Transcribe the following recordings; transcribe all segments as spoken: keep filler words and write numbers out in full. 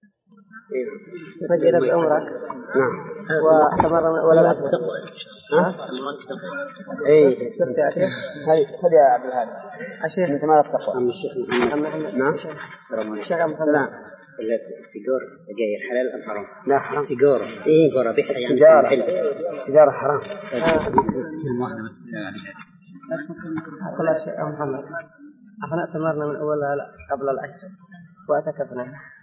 سجلت عمرك. نعم. واعتمر ولا لا أتمر؟ ها؟ إيه. صرت يا شيخ. هاي خذ يا عبد الهادي. الشيخ. أنت ما تتقوى. أم الشيخ. نعم. الشيخ أم سلام. التجارة السجاير حلال أم حرام؟ لا حرام. تجارة. إيه تجارة بيع يعني. تجارة. تجارة حرام. المواحدة بس عليها. أقول لك شيء أم محمد. احنا اعتمرنا من اول قبل العشر واعتكفنا.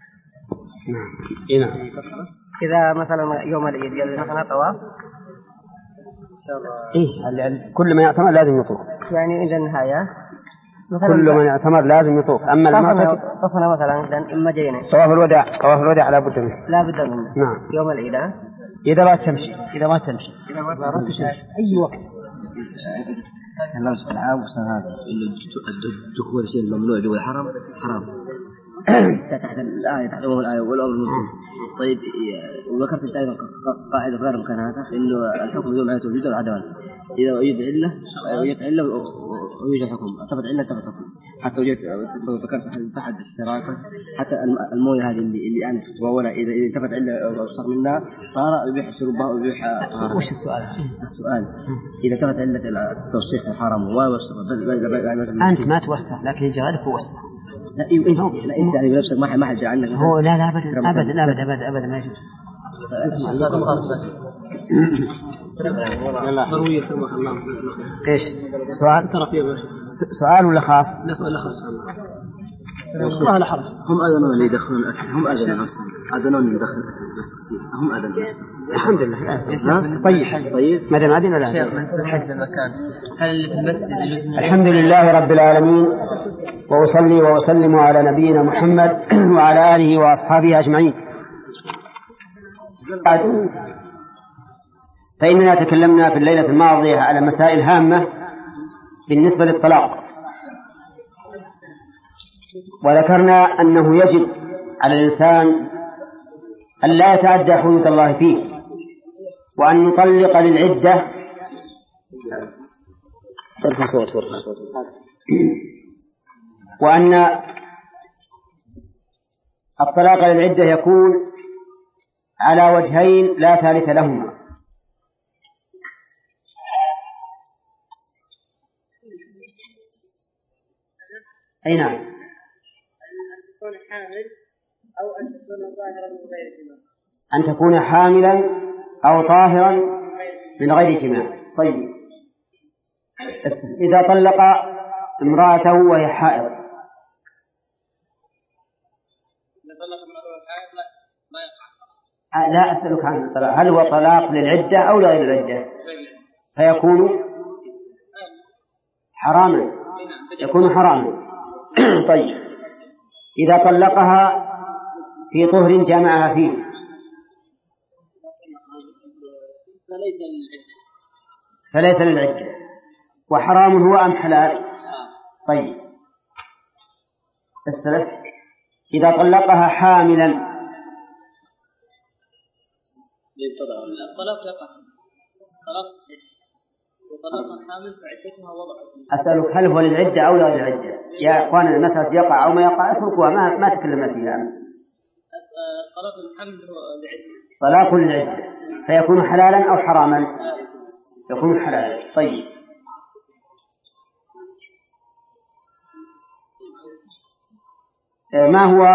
نعم. نعم. اذا مثلا يوم العيد قال مثلا طواف ان شاء الله. ايه كل ما يعتمر لازم يطوف. يعني عند النهايه مثلا كل ما يعتمر لازم يطوف. اما المعتكف طفنا مثلا اما جينا طواف الوداع. طواف الوداع لا بد منه. لا بد منه. نعم. يوم العيد اذا ما تمشي اذا ما تمشي اذا ما تمشي اي وقت. الله سبحانه وتعالى هذا الدخول شيء الممنوع جوا الحرم حرام. تحت الآية تحت أول الآية والأمر المذكور. طيب وذكرت أنت أيضا قاعدة غير مكانها إنه الحكم بدون علة الوجود والعدوان. إذا وجد علة وجد علة ويوجد حكم. اعتبت علة اعتبت حكم. حتى وجدت ذكرت أحد الشراكة حتى الموية هذه اللي اللي أنا تتبولها إذا إذا اعتبت علة أو صار منها طهارة يبيح شربها ويبيح طهارة. وش السؤال؟ السؤال إذا اعتبت علة التوسيخ الحرام ووسخ أنت ما توسخ لكن يجعلك وسخ. لا لا أنت يعني بنفسك ما ما حد عنك. هو لا لا أبدا أبدا أبدا أبدا أبدا ما يجوز. ضروري يسمح الله. إيش سؤال؟ سؤال ولا خاص؟ لا سؤال لا خاص. والله لا حرج. هم أذنون اللي يدخلون الأكل. هم أذنون نفسهم. أذنون يدخل الأكل بس هم أذنون نفسهم. الحمد لله. طيب طيب. ما دام أذن ولا؟ شيخ من حجز المكان. هل اللي في المسجد يجوز؟ الحمد لله رب العالمين وأصلي وأسلم على نبينا محمد وعلى آله وأصحابه أجمعين. فإننا تكلمنا في الليلة الماضية على مسائل هامة بالنسبة للطلاق، وذكرنا أنه يجب على الإنسان أن لا يتعدى حدود الله فيه، وأن يطلق للعدة. ارفع صوت ارفع صوت. وأن الطلاق للعدة يكون على وجهين لا ثالث لهما. أي نعم. أن تكون حامل أو أن تكون ظاهرا من غير جماع. أن تكون حاملا أو طاهرا من غير جماع. طيب إذا طلق امرأته وهي حائض لا أسألك عن الطلاق، هل هو طلاق للعدة أو لغير العدة؟ فيكون حراما، يكون حراما. طيب إذا طلقها في طهر جامعها فيه فليس للعدة، وحرام هو أم حلال؟ طيب السلف إذا طلقها حاملا الطلاق يقع طلاق صحيح وطلاق حامل فعدتها وضع. أسألك هل هو للعدة أو لا للعدة؟ يا أخوان المسألة يقع أو ما يقع اتركوها، ما ما تكلمنا فيها أمس. طلاق الحمل هو للعدة. طلاق للعدة فيكون حلالا أو حراما؟ يكون حلالا. طيب ما هو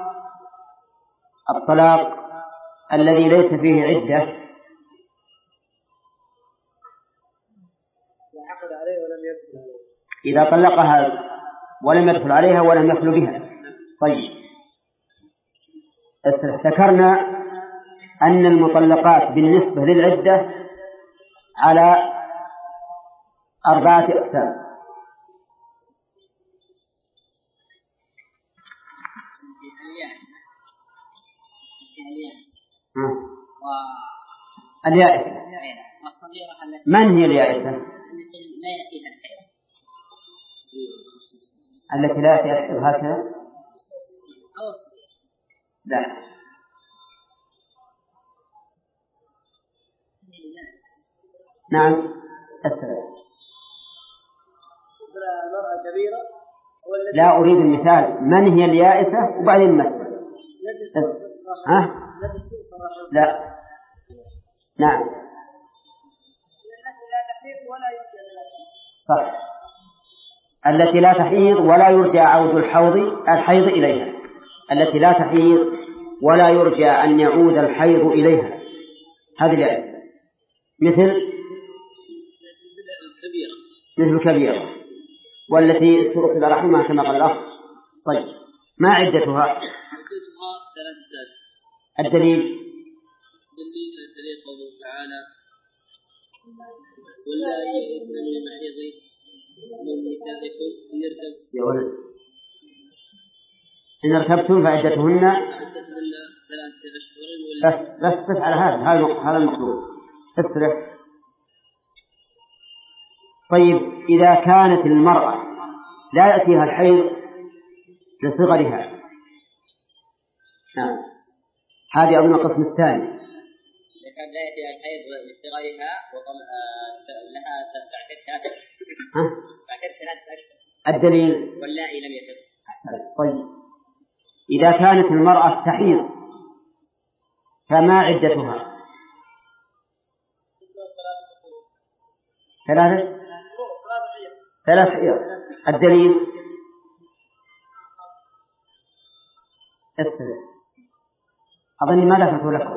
الطلاق الذي ليس فيه عدة؟ إذا طلقها ولم يدخل عليها ولم يخل بها. طيب ذكرنا أن المطلقات بالنسبة للعدة على أربعة أقسام. اليائسة. من هي اليائسة؟ التي لا تأخذ هكذا؟ لا. نعم السلام. لا أريد المثال، من هي اليائسة وبعدين المثل. ها؟ لا نعم صح، التي لا تحيض ولا يرجى عود الحوض الحيض إليها، التي لا تحيض ولا يرجى أن يعود الحيض إليها، هذه الأسئلة. مثل مثل الكبيرة والتي استرسل رحمها كما قال الأخ. طيب ما عدتها؟ عدتها ثلاثة. الدليل دليل الدليل قوله تعالى ولا يئسن من المحيض من نسائكم إن ارتبتم يا ولد إن ارتبتم فعدتهن فعدتهن ثلاثة أشهر ولا بس بس بس على هذا هذا هذا المطلوب اسرع. طيب إذا كانت المرأة لا يأتيها الحيض لصغرها، نعم هذه أظن القسم الثاني. إذا كان لا يأتيها الحيض لصغرها لها تعتد ثلاثة أشهر. الدليل واللائي لم يتب. طيب إذا كانت المرأة تحيض فما عدتها؟ ثلاثة ثلاث حيض. الدليل استمع أظني ما ذكرت لكم.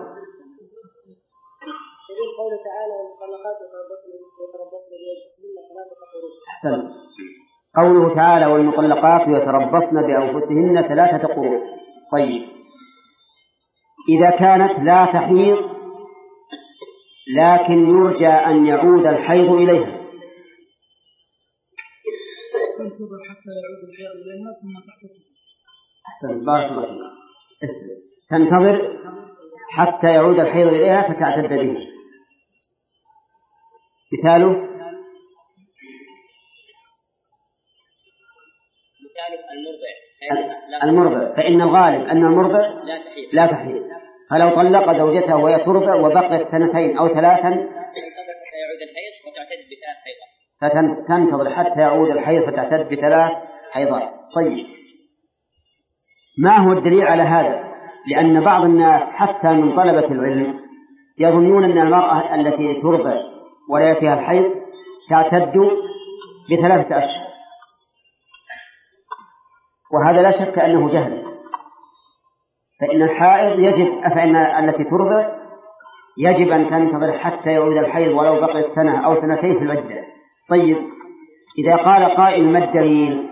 دليل قوله تعالى والمطلقات يتربصن بأنفسهن ثلاثة قروء. أحسن. قوله تعالى والمطلقات يتربصن بأنفسهن ثلاثة قروء. طيب إذا كانت لا تحيض لكن يرجى أن يعود الحيض إليها، تنتظر حتى يعود الحيض إليها ثم تعتد. أحسن بارك الله فيك. تنتظر حتى يعود الحيض إليها فتعتد به. مثاله المرضع المرضع فإن الغالب أن المرضع لا تحيض، فلو طلق زوجته وهي ترضع وبقيت سنتين أو ثلاثا فتنتظر حتى يعود الحيض فتعتد بثلاث حيضات. طيب ما هو الدليل على هذا؟ لأن بعض الناس حتى من طلبة العلم يظنون أن المرأة التي ترضع ولا يأتيها الحيض تعتد بثلاثة أشهر، وهذا لا شك أنه جهل. فإن الحائض يجب فإن التي ترضع يجب أن تنتظر حتى يعود الحيض ولو بقيت سنة أو سنتين في العدة. طيب إذا قال قائل ما الدليل؟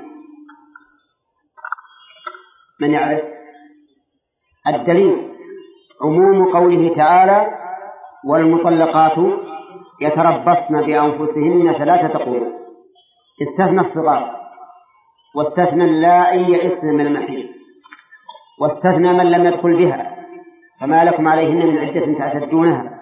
من يعرف؟ الدليل عموم قوله تعالى والمطلقات يتربصن بأنفسهن ثلاثة قروء، استثنى الصغار واستثنى اللائي يئسن من المحيض واستثنى من لم يدخل بها فما لكم عليهن من عدة تعتدونها،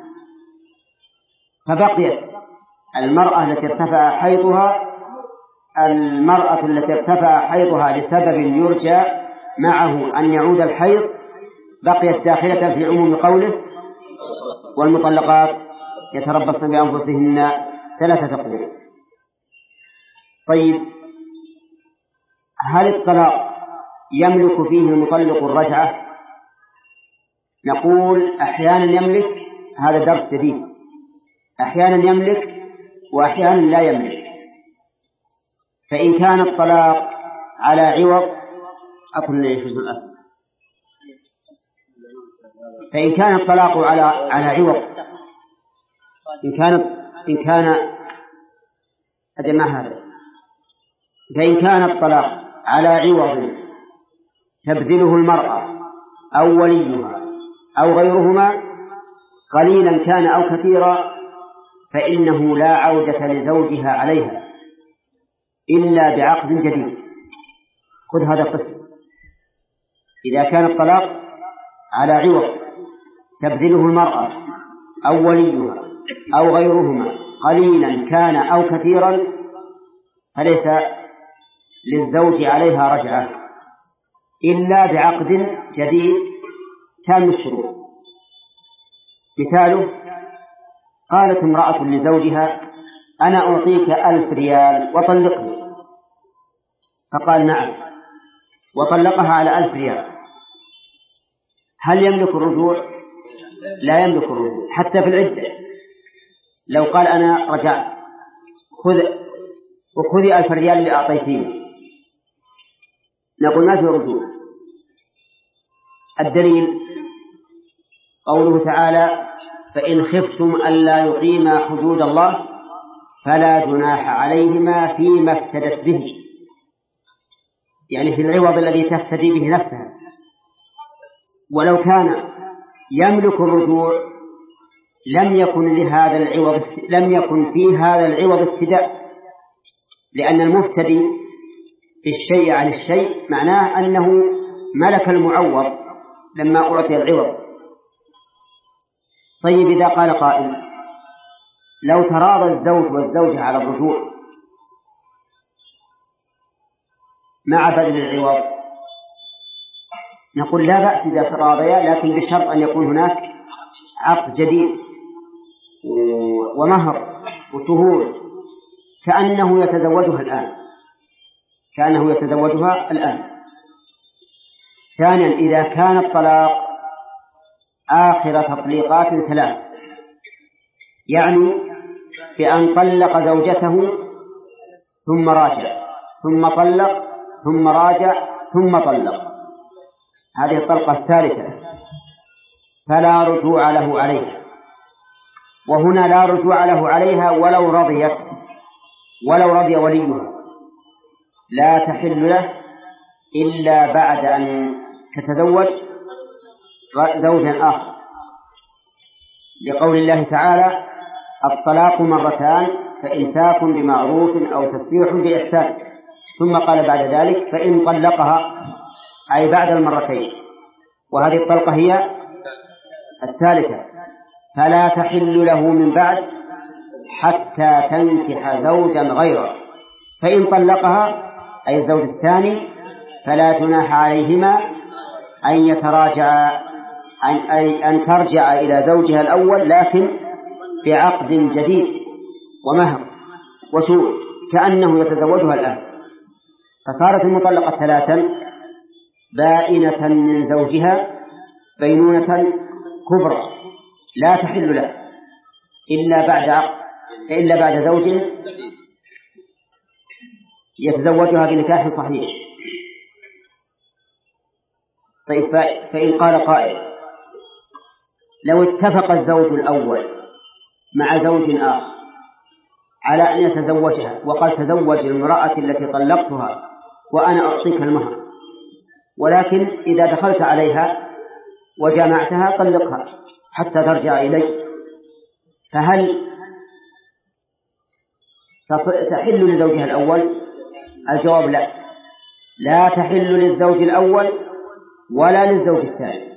فبقيت المرأة التي ارتفع حيضها المرأة التي ارتفع حيضها لسبب يرجى معه أن يعود الحيض بقيت داخلة في عموم قوله والمطلقات يتربصن بأنفسهن ثلاثة قروء. طيب هل الطلاق يملك فيه المطلق الرجعة؟ نقول أحيانا يملك، هذا درس جديد، أحيانا يملك وأحيانا لا يملك. فإن كان الطلاق على عوض أقول لي حسن الأصل فإن كان الطلاق على على عوض إن كان إن كان أجمع هذا فإن كان الطلاق على عوض تبذله المرأة أو وليها أو غيرهما قليلا كان أو كثيرا فإنه لا عودة لزوجها عليها إلا بعقد جديد. خذ هذا القسم: إذا كان الطلاق على عوض تبذله المرأة أو وليها أو غيرهما قليلا كان أو كثيرا فليس للزوج عليها رجعة إلا بعقد جديد تام الشروط. مثاله: قالت امرأة لزوجها أنا أعطيك ألف ريال وطلقني، فقال نعم وطلقها على ألف ريال، هل يملك الرجوع؟ لا يملك الرجوع حتى في العدة. لو قال أنا رجعت خذ وخذي ألف ريال اللي أعطيتيني، نقول ما في رجوع. الدليل قوله تعالى فإن خفتم ألا يقيما حدود الله فلا جناح عليهما فيما افتدت به، يعني في العوض الذي تفتدي به نفسها. ولو كان يملك الرجوع لم يكن لهذا العوض لم يكن في هذا العوض ابتداء، لأن المفتدي بالشيء عن الشيء معناه أنه ملك المعوض لما أعطي العوض. طيب إذا قال قائل لو تراضى الزوج والزوجة على الرجوع مع بذل العوض، نقول لا بأس إذا تراضيا، لكن بشرط أن يكون هناك عقد جديد ومهر وشهور كأنه يتزوجها الآن كأنه يتزوجها الآن. ثانيا إذا كان الطلاق آخر تطليقات ثلاث، يعني بأن طلق زوجته ثم راجع ثم طلق ثم راجع ثم طلق، هذه الطلقة الثالثة فلا رجوع له عليها. وهنا لا رجوع له عليها ولو رضيت ولو رضي وليها، لا تحل له إلا بعد أن تتزوج زوجا آخر، لقول الله تعالى الطلاق مرتان فإمساك بمعروف أو تسريح بإحسان، ثم قال بعد ذلك فإن طلقها أي بعد المرتين، وهذه الطلقة هي الثالثة، فلا تحل له من بعد حتى تنكح زوجا غيره. فإن طلقها أي الزوج الثاني فلا جناح عليهما أن يتراجع أي أن ترجع إلى زوجها الأول، لكن بعقد جديد ومهر وشهود كأنه يتزوجها الآن. فصارت المطلقة ثلاثا بائنة من زوجها بينونة كبرى لا تحل له إلا بعد عقد إلا بعد زوج يتزوجها بنكاح صحيح. طيب فإن قال قائل لو اتفق الزوج الأول مع زوج آخر على أن يتزوجها وقال تزوج المرأة التي طلقتها وأنا أعطيك المهر، ولكن إذا دخلت عليها وجامعتها طلقها حتى ترجع إلي، فهل تحل لزوجها الأول؟ الجواب لا، لا تحل للزوج الأول ولا للزوج الثاني،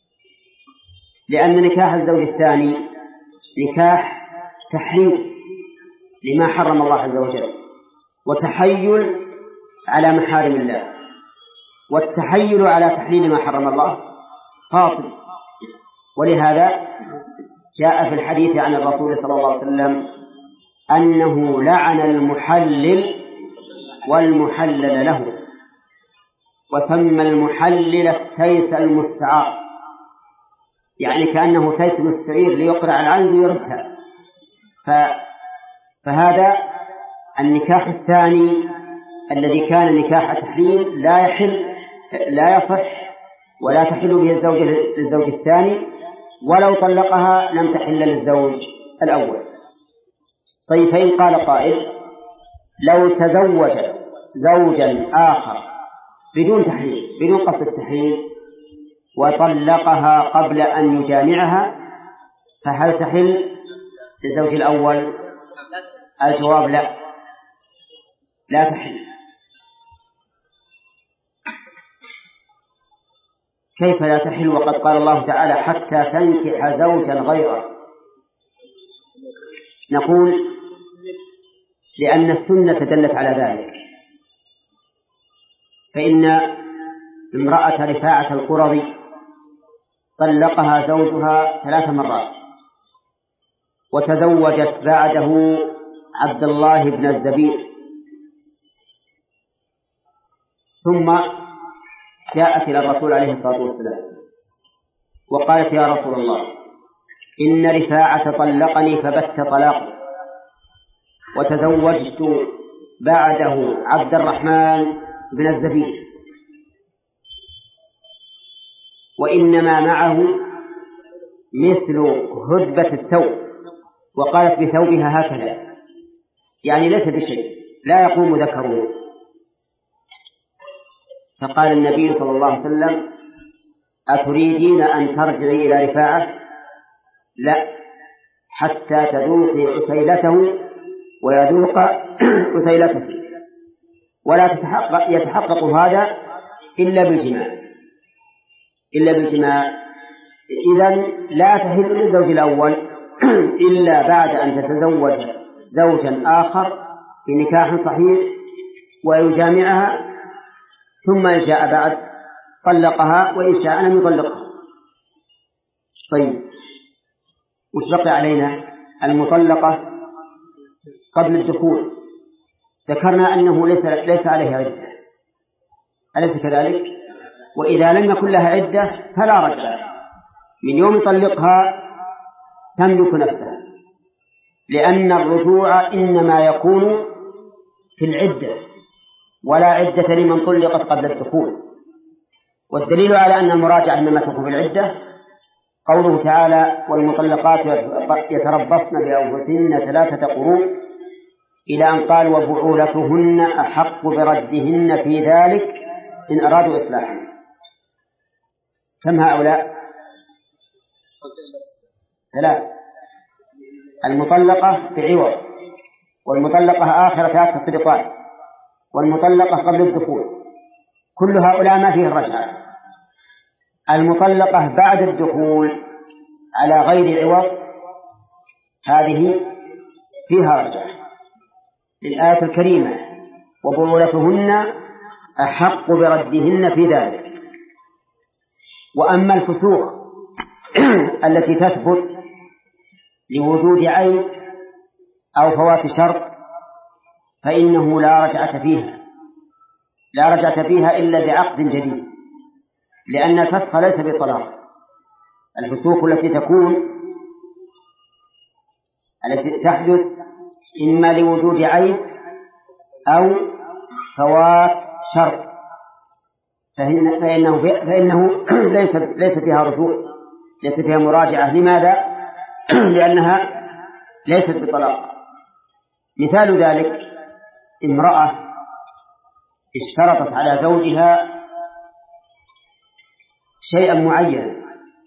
لأن نكاح الزوج الثاني نكاح تحريم لما حرم الله عز وجل وتحيل على محارم الله، والتحيل على تحليل ما حرم الله باطل. ولهذا جاء في الحديث عن الرسول صلى الله عليه وسلم أنه لعن المحلل والمحلل له، وسمى المحلل التيس المستعار، يعني كأنه تيس مستعير ليقرع العنز ويردها. فهذا النكاح الثاني الذي كان نكاح تحليل لا يحل لا يصح ولا تحل به الزوجة للزوج الثاني، ولو طلقها لم تحل للزوج الأول. طيب فإن قال قائل لو تزوجت زوجا آخر بدون تحليل بدون قصد التحليل وطلقها قبل أن يجامعها فهل تحل للزوج الأول؟ الجواب لا، لا تحل. كيف لا تحل وقد قال الله تعالى حتى تنكح زوجا غيره؟ نقول لأن السنة دلت على ذلك، فإن امرأة رفاعة القرظي طلقها زوجها ثلاث مرات وتزوجت بعده عبد الله بن الزبير، ثم جاءت إلى الرسول عليه الصلاة والسلام وقالت يا رسول الله إن رفاعة طلقني فبت طلاقي وتزوجت بعده عبد الرحمن بن الزبير وإنما معه مثل هدبة الثوب، وقالت بثوبها هكذا، يعني ليس بشيء، لا يقوم ذكره. فقال النبي صلى الله عليه وسلم أتريدين أن ترجعي إلى رفاعة؟ لا، حتى تذوقي عسيلته ويذوق عسيلتك، ولا تتحقق يتحقق هذا إلا بالجماع إلا بالجماع إذن لا تحل للزوج الأول إلا بعد أن تتزوج زوجا آخر بنكاح صحيح ويجامعها، ثم إن شاء بعد طلقها وإن شاء لم يطلقها. طيب، وش بقي علينا؟ المطلقة قبل الدخول ذكرنا أنه ليس, ليس عليها عدة، أليس كذلك؟ وإذا لم يكن لها عدة فلا رجعة، من يوم يطلقها تملك نفسها، لأن الرجوع إنما يكون في العدة ولا عدة لمن طلقت قبل الدخول. والدليل على أن المراجعة إنما تكون في العدة قوله تعالى والمطلقات يتربصن بأنفسهن ثلاثة قروء إلى أن قال وبعولتهن أحق بردهن في ذلك إن أرادوا إصلاحا. كم هؤلاء؟ ثلاث. المطلقة بعوض، والمطلقة آخر ثلاث تطلقات، والمطلقة قبل الدخول، كل هؤلاء ما فيه الرجعة. المطلقة بعد الدخول على غير عوض هذه فيها رجعة للآية الكريمة وبعولتهن أحق بردهن في ذلك. وأما الفسوق التي تثبت لوجود عيب أو فوات شرط فإنه لا رجعة فيها لا رجعة فيها إلا بعقد جديد، لأن الفسخ ليس بطلاق. الفسوق التي تكون التي تحدث إما لوجود عيب أو فوات شرط فإنه, فإنه ليس, ليس فيها رجوع، ليس فيها مراجعة. لماذا؟ لأنها ليست بطلاق. مثال ذلك امرأة اشترطت على زوجها شيئا معينا،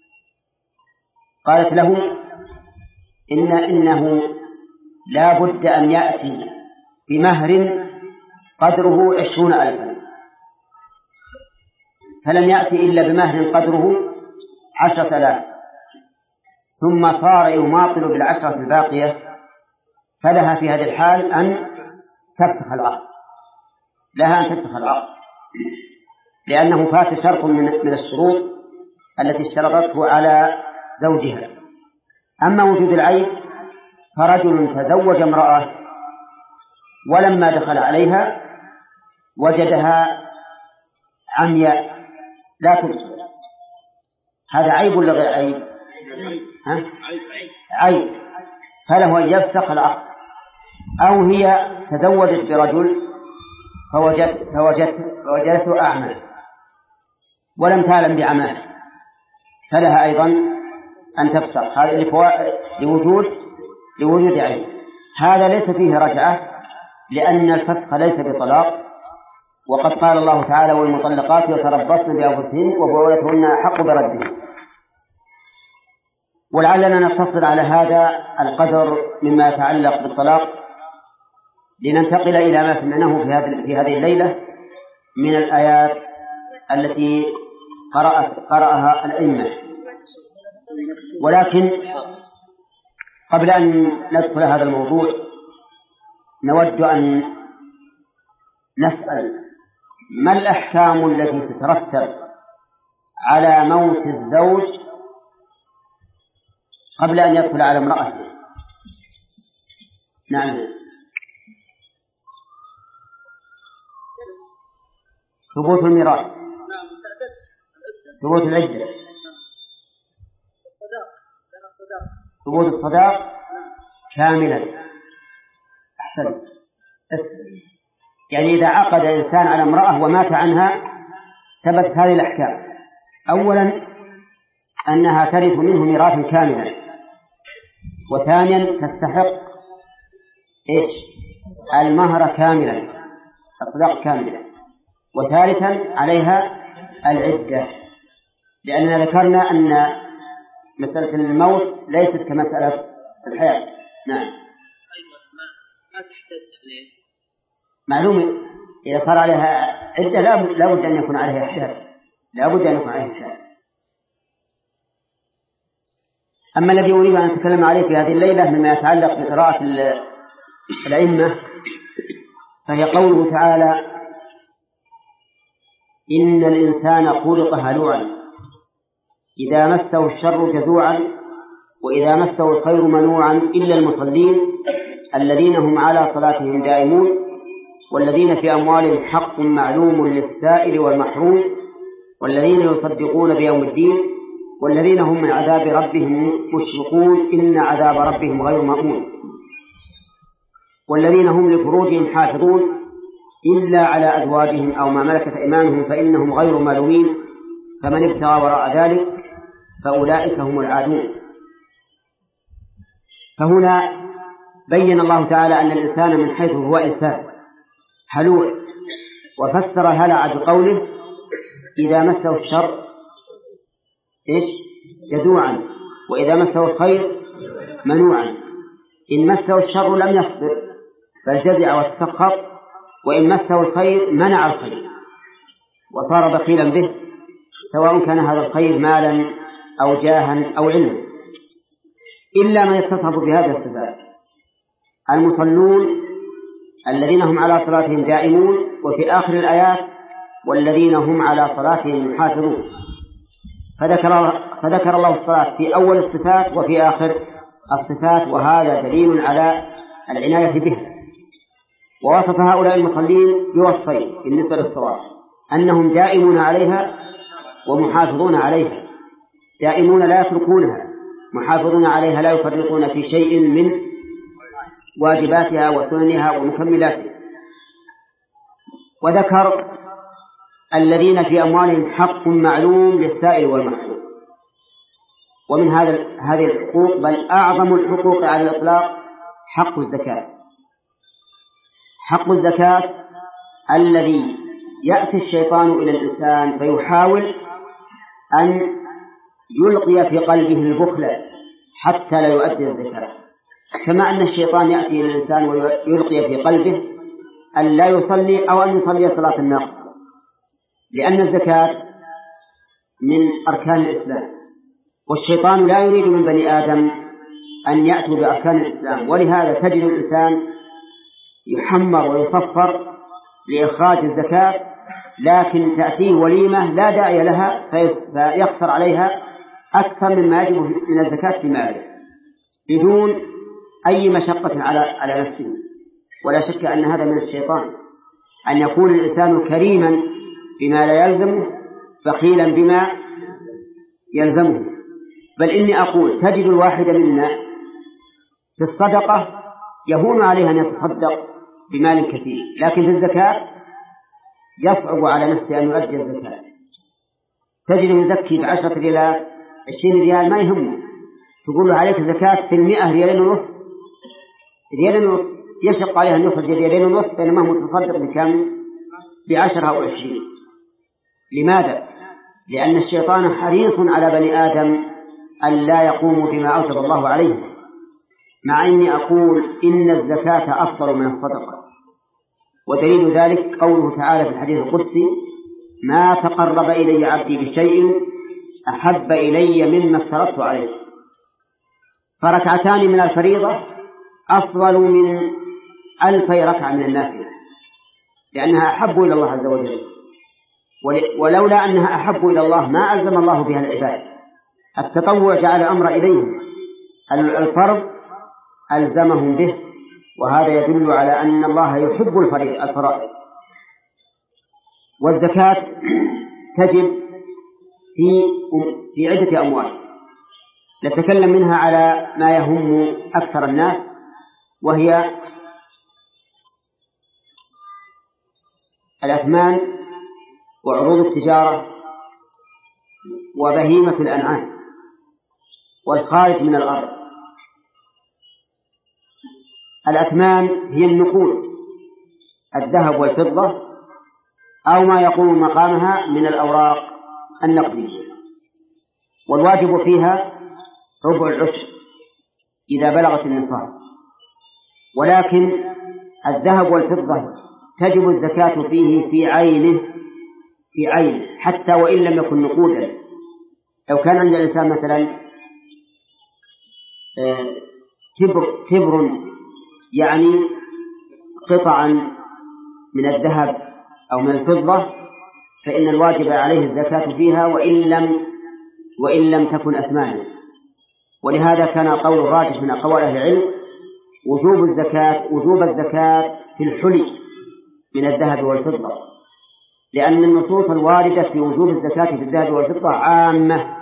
قالت له إن إنه لا بد أن يأتي بمهر قدره عشرون ألفا، فلم يأتي إلا بمهر قدره عشرة آلاف، ثم صار يماطل بالعشرة الباقية، فلها في هذه الحال أن تفسخ العقد لها أن تفسخ العقد لأنه فات شرط من الشروط التي اشترطته على زوجها. أما وجود العيب فرجل تزوج امرأة ولما دخل عليها وجدها عمياء لا تبصر، هذا عيب ولا غير عيب؟ ها؟ عيب، فله أن يفسخ العقد. أو هي تزوجت برجل فوجدت فوجدت فوجدته أعمى ولم تعلم بعماه، فلها أيضا أن تفسخ، هذا لوجود لوجود عيب. هذا ليس فيه رجعة لأن الفسخ ليس بطلاق، وقد قال الله تعالى والمطلقات يتربصن بأنفسهن وبعولتهن أحق بردهن. ولعلنا نقتصر على هذا القدر مما يتعلق بالطلاق لننتقل إلى ما سمعناه في هذه في هذه الليلة من الآيات التي قرأت قرأها الأئمة. ولكن قبل أن ندخل هذا الموضوع نود أن نسأل ما الأحكام التي تترتب على موت الزوج قبل أن يدخل على امرأته؟ نعم. ثبوت الميراث، ثبوت العدة، ثبوت الصداق كاملا. أحسنت. يعني إذا عقد إنسان على امرأة ومات عنها ثبت هذه الأحكام. أولا أنها ترث منه ميراثا كاملا، وثانيا تستحق إيش؟ المهر كاملا، الصداق كاملا، وثالثا عليها العدة، لأننا ذكرنا أن مسألة الموت ليست كمسألة الحياة. نعم. ما تحتد عليه. معلومة إذا صار عليها عدة لا بد أن يكون عليها إحداث، لا بد أن يكون عليها إحداث. أما الذي أريد أن أتكلم عليه في هذه الليلة مما يتعلق بقراءة الأئمة، فهي قوله تعالى: إن الإنسان خلق هلوعا إذا مسه الشر جزوعا وإذا مسه الخير منوعا إلا المصلين الذين هم على صلاتهم دائمون والذين في أموالهم حق معلوم للسائل والمحروم والذين يصدقون بيوم الدين والذين هم من عذاب ربهم مشفقون إن عذاب ربهم غير مأمون والذين هم لفروجهم حافظون إلا على أزواجهم أو ما ملكت أيمانهم فإنهم غير ملومين فمن ابتغى وراء ذلك فأولئك هم العادون. فهنا بين الله تعالى أن الإنسان من حيث هو إنسان هلوع، وفسر الهلع بقوله: إذا مسه الشر إيش؟ جزوعا وإذا مسه الخير منوعا. إن مسه الشر لم يصبر بل جزع وتسخط، وإن مسه الخير منع الخير وصار بخيلا به، سواء كان هذا الخير مالا أو جاها أو علما، إلا من يتصف بهذه الصفات: المصلون الذين هم على صلاتهم دائمون، وفي آخر الآيات: والذين هم على صلاتهم يحافظون. فذكر, فذكر الله الصلاة في أول الصفات وفي آخر الصفات، وهذا دليل على العناية بها. ووصف هؤلاء المصلين بوصفين بالنسبة للصلاة: أنهم دائمون عليها ومحافظون عليها. دائمون لا يتركونها، محافظون عليها لا يفرطون في شيء من واجباتها وسننها ومكملاتها. وذكر الذين في أموالهم حق معلوم للسائل والمحروم. ومن هذا هذه الحقوق بل أعظم الحقوق على الإطلاق حق الزكاة. حق الزكاة الذي يأتي الشيطان إلى الإنسان فيحاول أن يلقي في قلبه البخل حتى لا يؤدي الزكاة، كما أن الشيطان يأتي إلى الإنسان ويلقي في قلبه أن لا يصلي أو أن يصلي صلاة الناقص، لأن الزكاة من أركان الإسلام، والشيطان لا يريد من بني آدم أن يأتوا بأركان الإسلام. ولهذا تجد الإنسان يحمر ويصفر لإخراج الزكاة، لكن تأتيه وليمة لا داعي لها فيخسر عليها أكثر مما يجب من الزكاة في ماله بدون أي مشقة على على نفسه. ولا شك أن هذا من الشيطان، أن يكون الإنسان كريما بما لا يلزمه بخيلا بما يلزمه. بل إني أقول تجد الواحد منا في الصدقة يهون عليه أن يتصدق بمال كثير، لكن في الزكاة يصعب على نفسه أن يؤدي الزكاة. تجد يزكي بعشرة ريالات عشرين ريال ما يهمه، تقول له عليك زكاة في المئة ريالين ونص ريالين ونص يشق عليه أن يخرج ريالين ونص، بينما هو متصدق بكم بعشرة أو عشرين. لماذا؟ لأن الشيطان حريص على بني آدم أن لا يقوموا بما أوجب الله عليهم، مع أني أقول إن الزكاة أفضل من الصدقة. ودليل ذلك قوله تعالى في الحديث القدسي: ما تقرب إلي عبدي بشيء أحب إلي مما افترضت عليه. فركعتان من الفريضة أفضل من ألفي ركعة من النافلة، لأنها أحب إلى الله عز وجل. ولولا أنها أحب إلى الله ما ألزم الله بها العباد. التطوع جعل الأمر إليهم، الفرض ألزمهم به، وهذا يدل على أن الله يحب الفرائض. والزكاة تجب في في عدة أموال: نتكلم منها على ما يهم أكثر الناس، وهي الأثمان وعروض التجارة وبهيمة الأنعام والخارج من الأرض. الأثمان هي النقود، الذهب والفضة أو ما يقوم مقامها من الأوراق النقدية، والواجب فيها ربع العشر إذا بلغت النصاب. ولكن الذهب والفضة تجب الزكاة فيه في عينه في عينه حتى وإن لم يكن نقودا. لو كان عند الإنسان مثلا تبر, تبر يعني قطعا من الذهب أو من الفضة، فإن الواجب عليه الزكاة فيها وإن لم وإن لم تكن أثمانا. ولهذا كان قول الراجح من أقوال أهل العلم وجوب الزكاة وجوب الزكاة في الحلي من الذهب والفضة، لأن النصوص الواردة في وجوب الزكاة في الذهب والفضة عامة،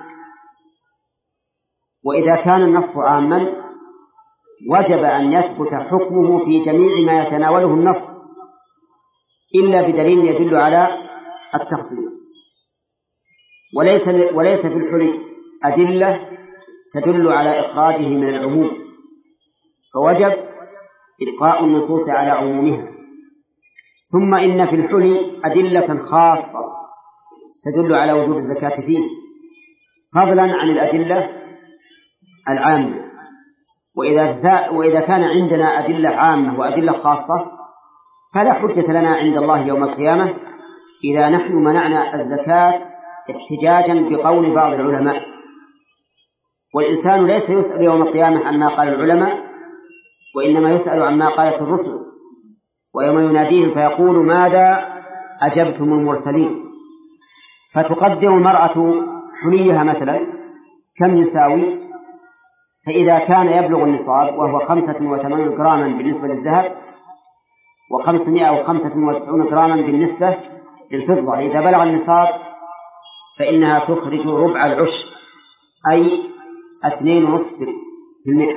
وإذا كان النص عاما وجب أن يثبت حكمه في جميع ما يتناوله النص إلا بدليل يدل على التخصيص. وليس وليس في الحلي أدلة تدل على إخراجه من العموم، فوجب إبقاء النصوص على عمومها. ثم إن في الحلي أدلة خاصة تدل على وجوب الزكاة فيه فضلا عن الأدلة العامة. وإذا وإذا كان عندنا أدلة عامة وأدلة خاصة فلا حجة لنا عند الله يوم القيامة إذا نحن منعنا الزكاة احتجاجا بقول بعض العلماء. والإنسان ليس يسأل يوم القيامة عما قال العلماء، وإنما يسأل عما قالت الرسل، ويوم يناديهم فيقول ماذا أجبتم المرسلين. فتقدر المرأة حليها مثلا كم يساوي، فإذا كان يبلغ النصاب وهو خمسة وثمانين جراما بالنسبة للذهب وخمسمائة وخمسة وتسعين جراما بالنسبة للفضة، إذا بلغ النصاب فإنها تخرج ربع العشر أي اثنين ونصف بالمئة.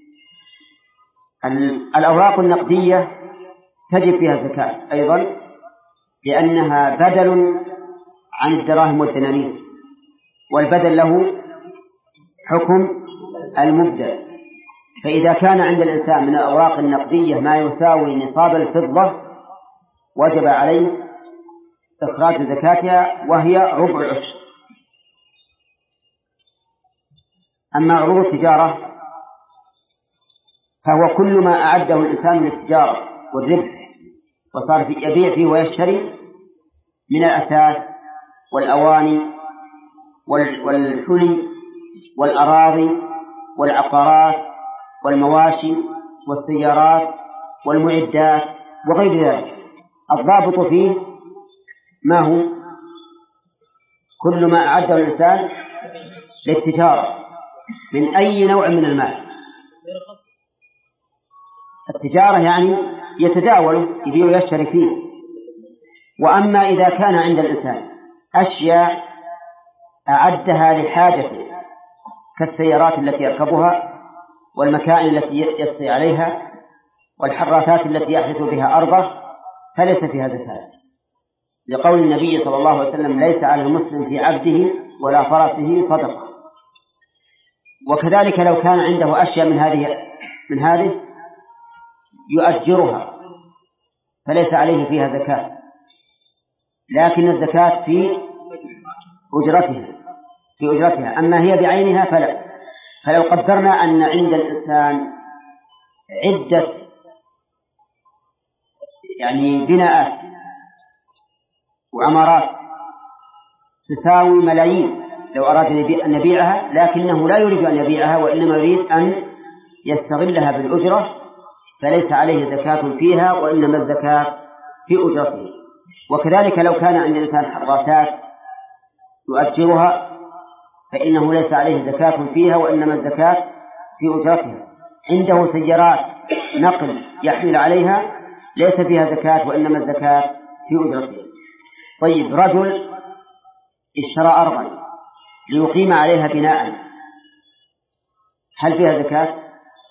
الأوراق النقدية تجب فيها الزكاة أيضا لأنها بدل عن الدراهم والدنانير، والبدل له حكم المبدل. فإذا كان عند الإنسان من الأوراق النقدية ما يساوي نصاب الفضة وجب عليه إخراج زكاتها وهي ربع العشر. أما عروض التجارة فهو كل ما أعده الإنسان للتجارة والربح وصار يبيع فيه ويشتري من الأثاث والأواني والحلي والأراضي والعقارات والمواشي والسيارات والمعدات وغير ذلك. الضابط فيه ما هو كل ما أعده الإنسان للتجارة من أي نوع من المال. التجارة يعني يتداول يبيع ويشتري فيه. وأما إذا كان عند الإنسان أشياء أعدها لحاجته كالسيارات التي يركبها والمكائن التي يسري عليها والحراثات التي يحدث بها أرضه فليس فيها زكاة، لقول النبي صلى الله عليه وسلم ليس على المسلم في عبده ولا فرسه صدقة. وكذلك لو كان عنده أشياء من هذه من هذه يؤجرها فليس عليه فيها زكاة، لكن الزكاة في أجرتها في أجرتها أما هي بعينها فلا. فلو قدرنا أن عند الإنسان عدة يعني بناءات وعمارات تساوي ملايين لو أراد أن يبيعها، لكنه لا يريد أن يبيعها وإنما يريد أن يستغلها بالأجرة فليس عليه زكاة فيها وإنما الزكاة في أجرته. وكذلك لو كان عند الإنسان حراثات يؤجرها فإنه ليس عليه زكاة فيها وإنما الزكاة في أجرتها. عنده سيارات نقل يحمل عليها ليس فيها زكاة وإنما الزكاة في أجرتها. طيب، رجل اشترى أرضا ليقيم عليها بناء هل فيها زكاة؟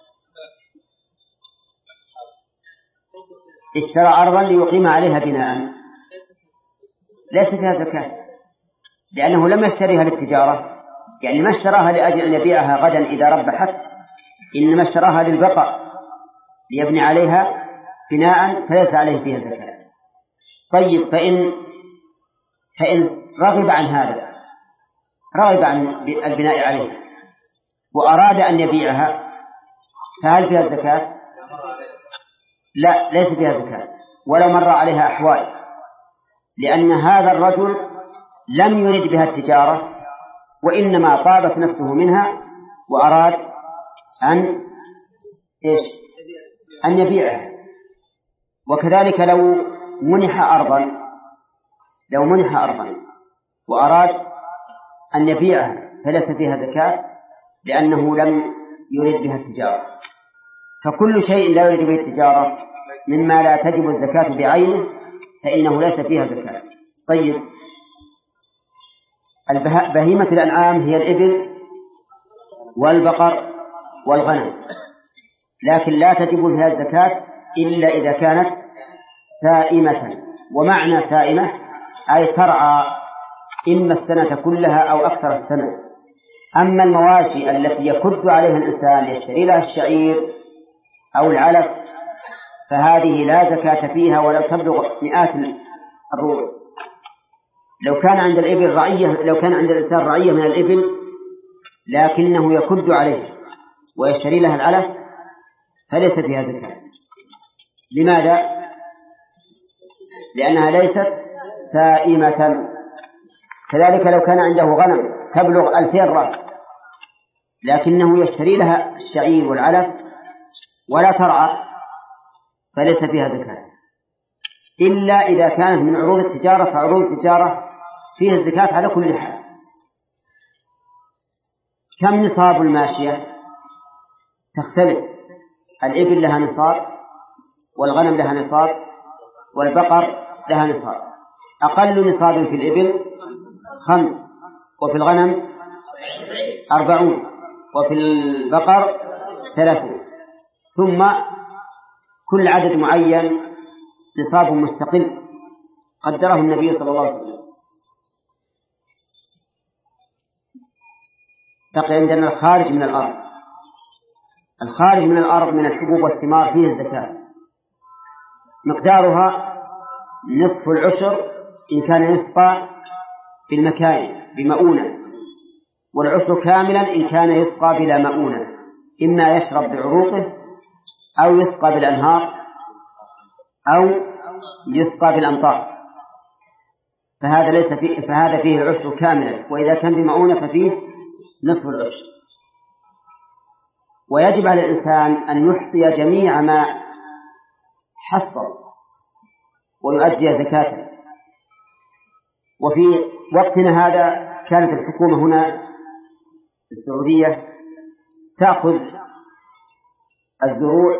اشترى أرضا ليقيم عليها بناء، ليس فيها زكاة، لأنه لم يشتريها للتجارة، يعني ما اشتراها لأجل أن يبيعها غدا إذا ربحت، إنما اشتراها للبقاء ليبني عليها بناء، فليس عليه فيها زكاة. طيب، فإن فإن رغب عن هذا، رغب عن البناء عليها وأراد أن يبيعها، فهل فيها زكاة؟ لا، ليس فيها زكاة ولو مر عليها أحوال، لأن هذا الرجل لم يرد بها التجارة، وإنما طابت نفسه منها وأراد أن إيش؟ أن يبيعها. وكذلك لو منح أرضا لو منح أرضا وأراد أن يبيعها فليس فيها زكاة، لأنه لم يرد بها التجارة. فكل شيء لا يرد به التجارة مما لا تجب الزكاة بعينه فإنه ليس فيها زكاة. طيب، بهيمة الأنعام هي الإبل والبقر والغنم، لكن لا تجب فيها الزكاة إلا إذا كانت سائمة. ومعنى سائمة أي ترعى إما السنة كلها أو أكثر السنة. أما المواشي التي يكد عليها الإنسان يشتري لها الشعير أو العلف فهذه لا زكاة فيها ولو تبلغ مئات الرؤوس. لو كان عند الإبل رعية لو كان عند الإنسان رعية من الإبل لكنه يكد عليه ويشتري لها العلف فليس فيها زكاة. لماذا؟ لأنها ليست سائمة. كذلك لو كان عنده غنم تبلغ ألفين رأس لكنه يشتري لها الشعير والعلف ولا ترعى فليس فيها زكاة، إلا إذا كانت من عروض التجارة، فعروض التجارة فيها الزكاة على كل حال. كم نصاب الماشية؟ تختلف، الإبل لها نصاب والغنم لها نصاب والبقر لها نصاب. أقل نصاب في الإبل خمس، وفي الغنم أربعون، وفي البقر ثلاثون، ثم كل عدد معين نصاب مستقل قدره النبي صلى الله عليه وسلم. تقي عندنا الخارج من الأرض. الخارج من الأرض من الحبوب والثمار فيه الزكاة، مقدارها نصف العشر إن كان يسقى بالمكاين بمؤونة، والعشر كاملا إن كان يسقى بلا مؤونة، إما يشرب بعروقه أو يسقى بالأنهار أو يسقى بالأمطار، فهذا ليس فيه فهذا فيه العشر كاملا، وإذا كان بمؤونة ففيه نصف العشر. ويجب على الإنسان أن يحصي جميع ما حصل ويؤدي زكاته. وفي وقتنا هذا كانت الحكومة هنا السعودية تأخذ الزروع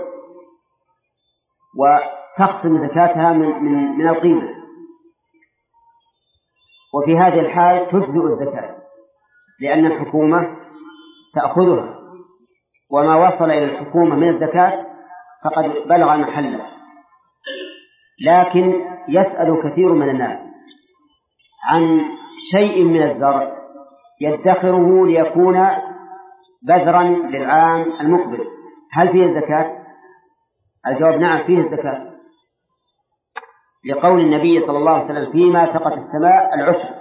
وتخصم زكاتها من, من, من القيمة، وفي هذه الحال تجزئ الزكاة لأن الحكومة تأخذها، وما وصل إلى الحكومة من الزكاة فقد بلغ محله. لكن يسأل كثير من الناس عن شيء من الزرع يدخره ليكون بذرا للعام المقبل، هل فيه الزكاة؟ الجواب نعم، فيه الزكاة، لقول النبي صلى الله عليه وسلم: فيما سقت السماء العشر،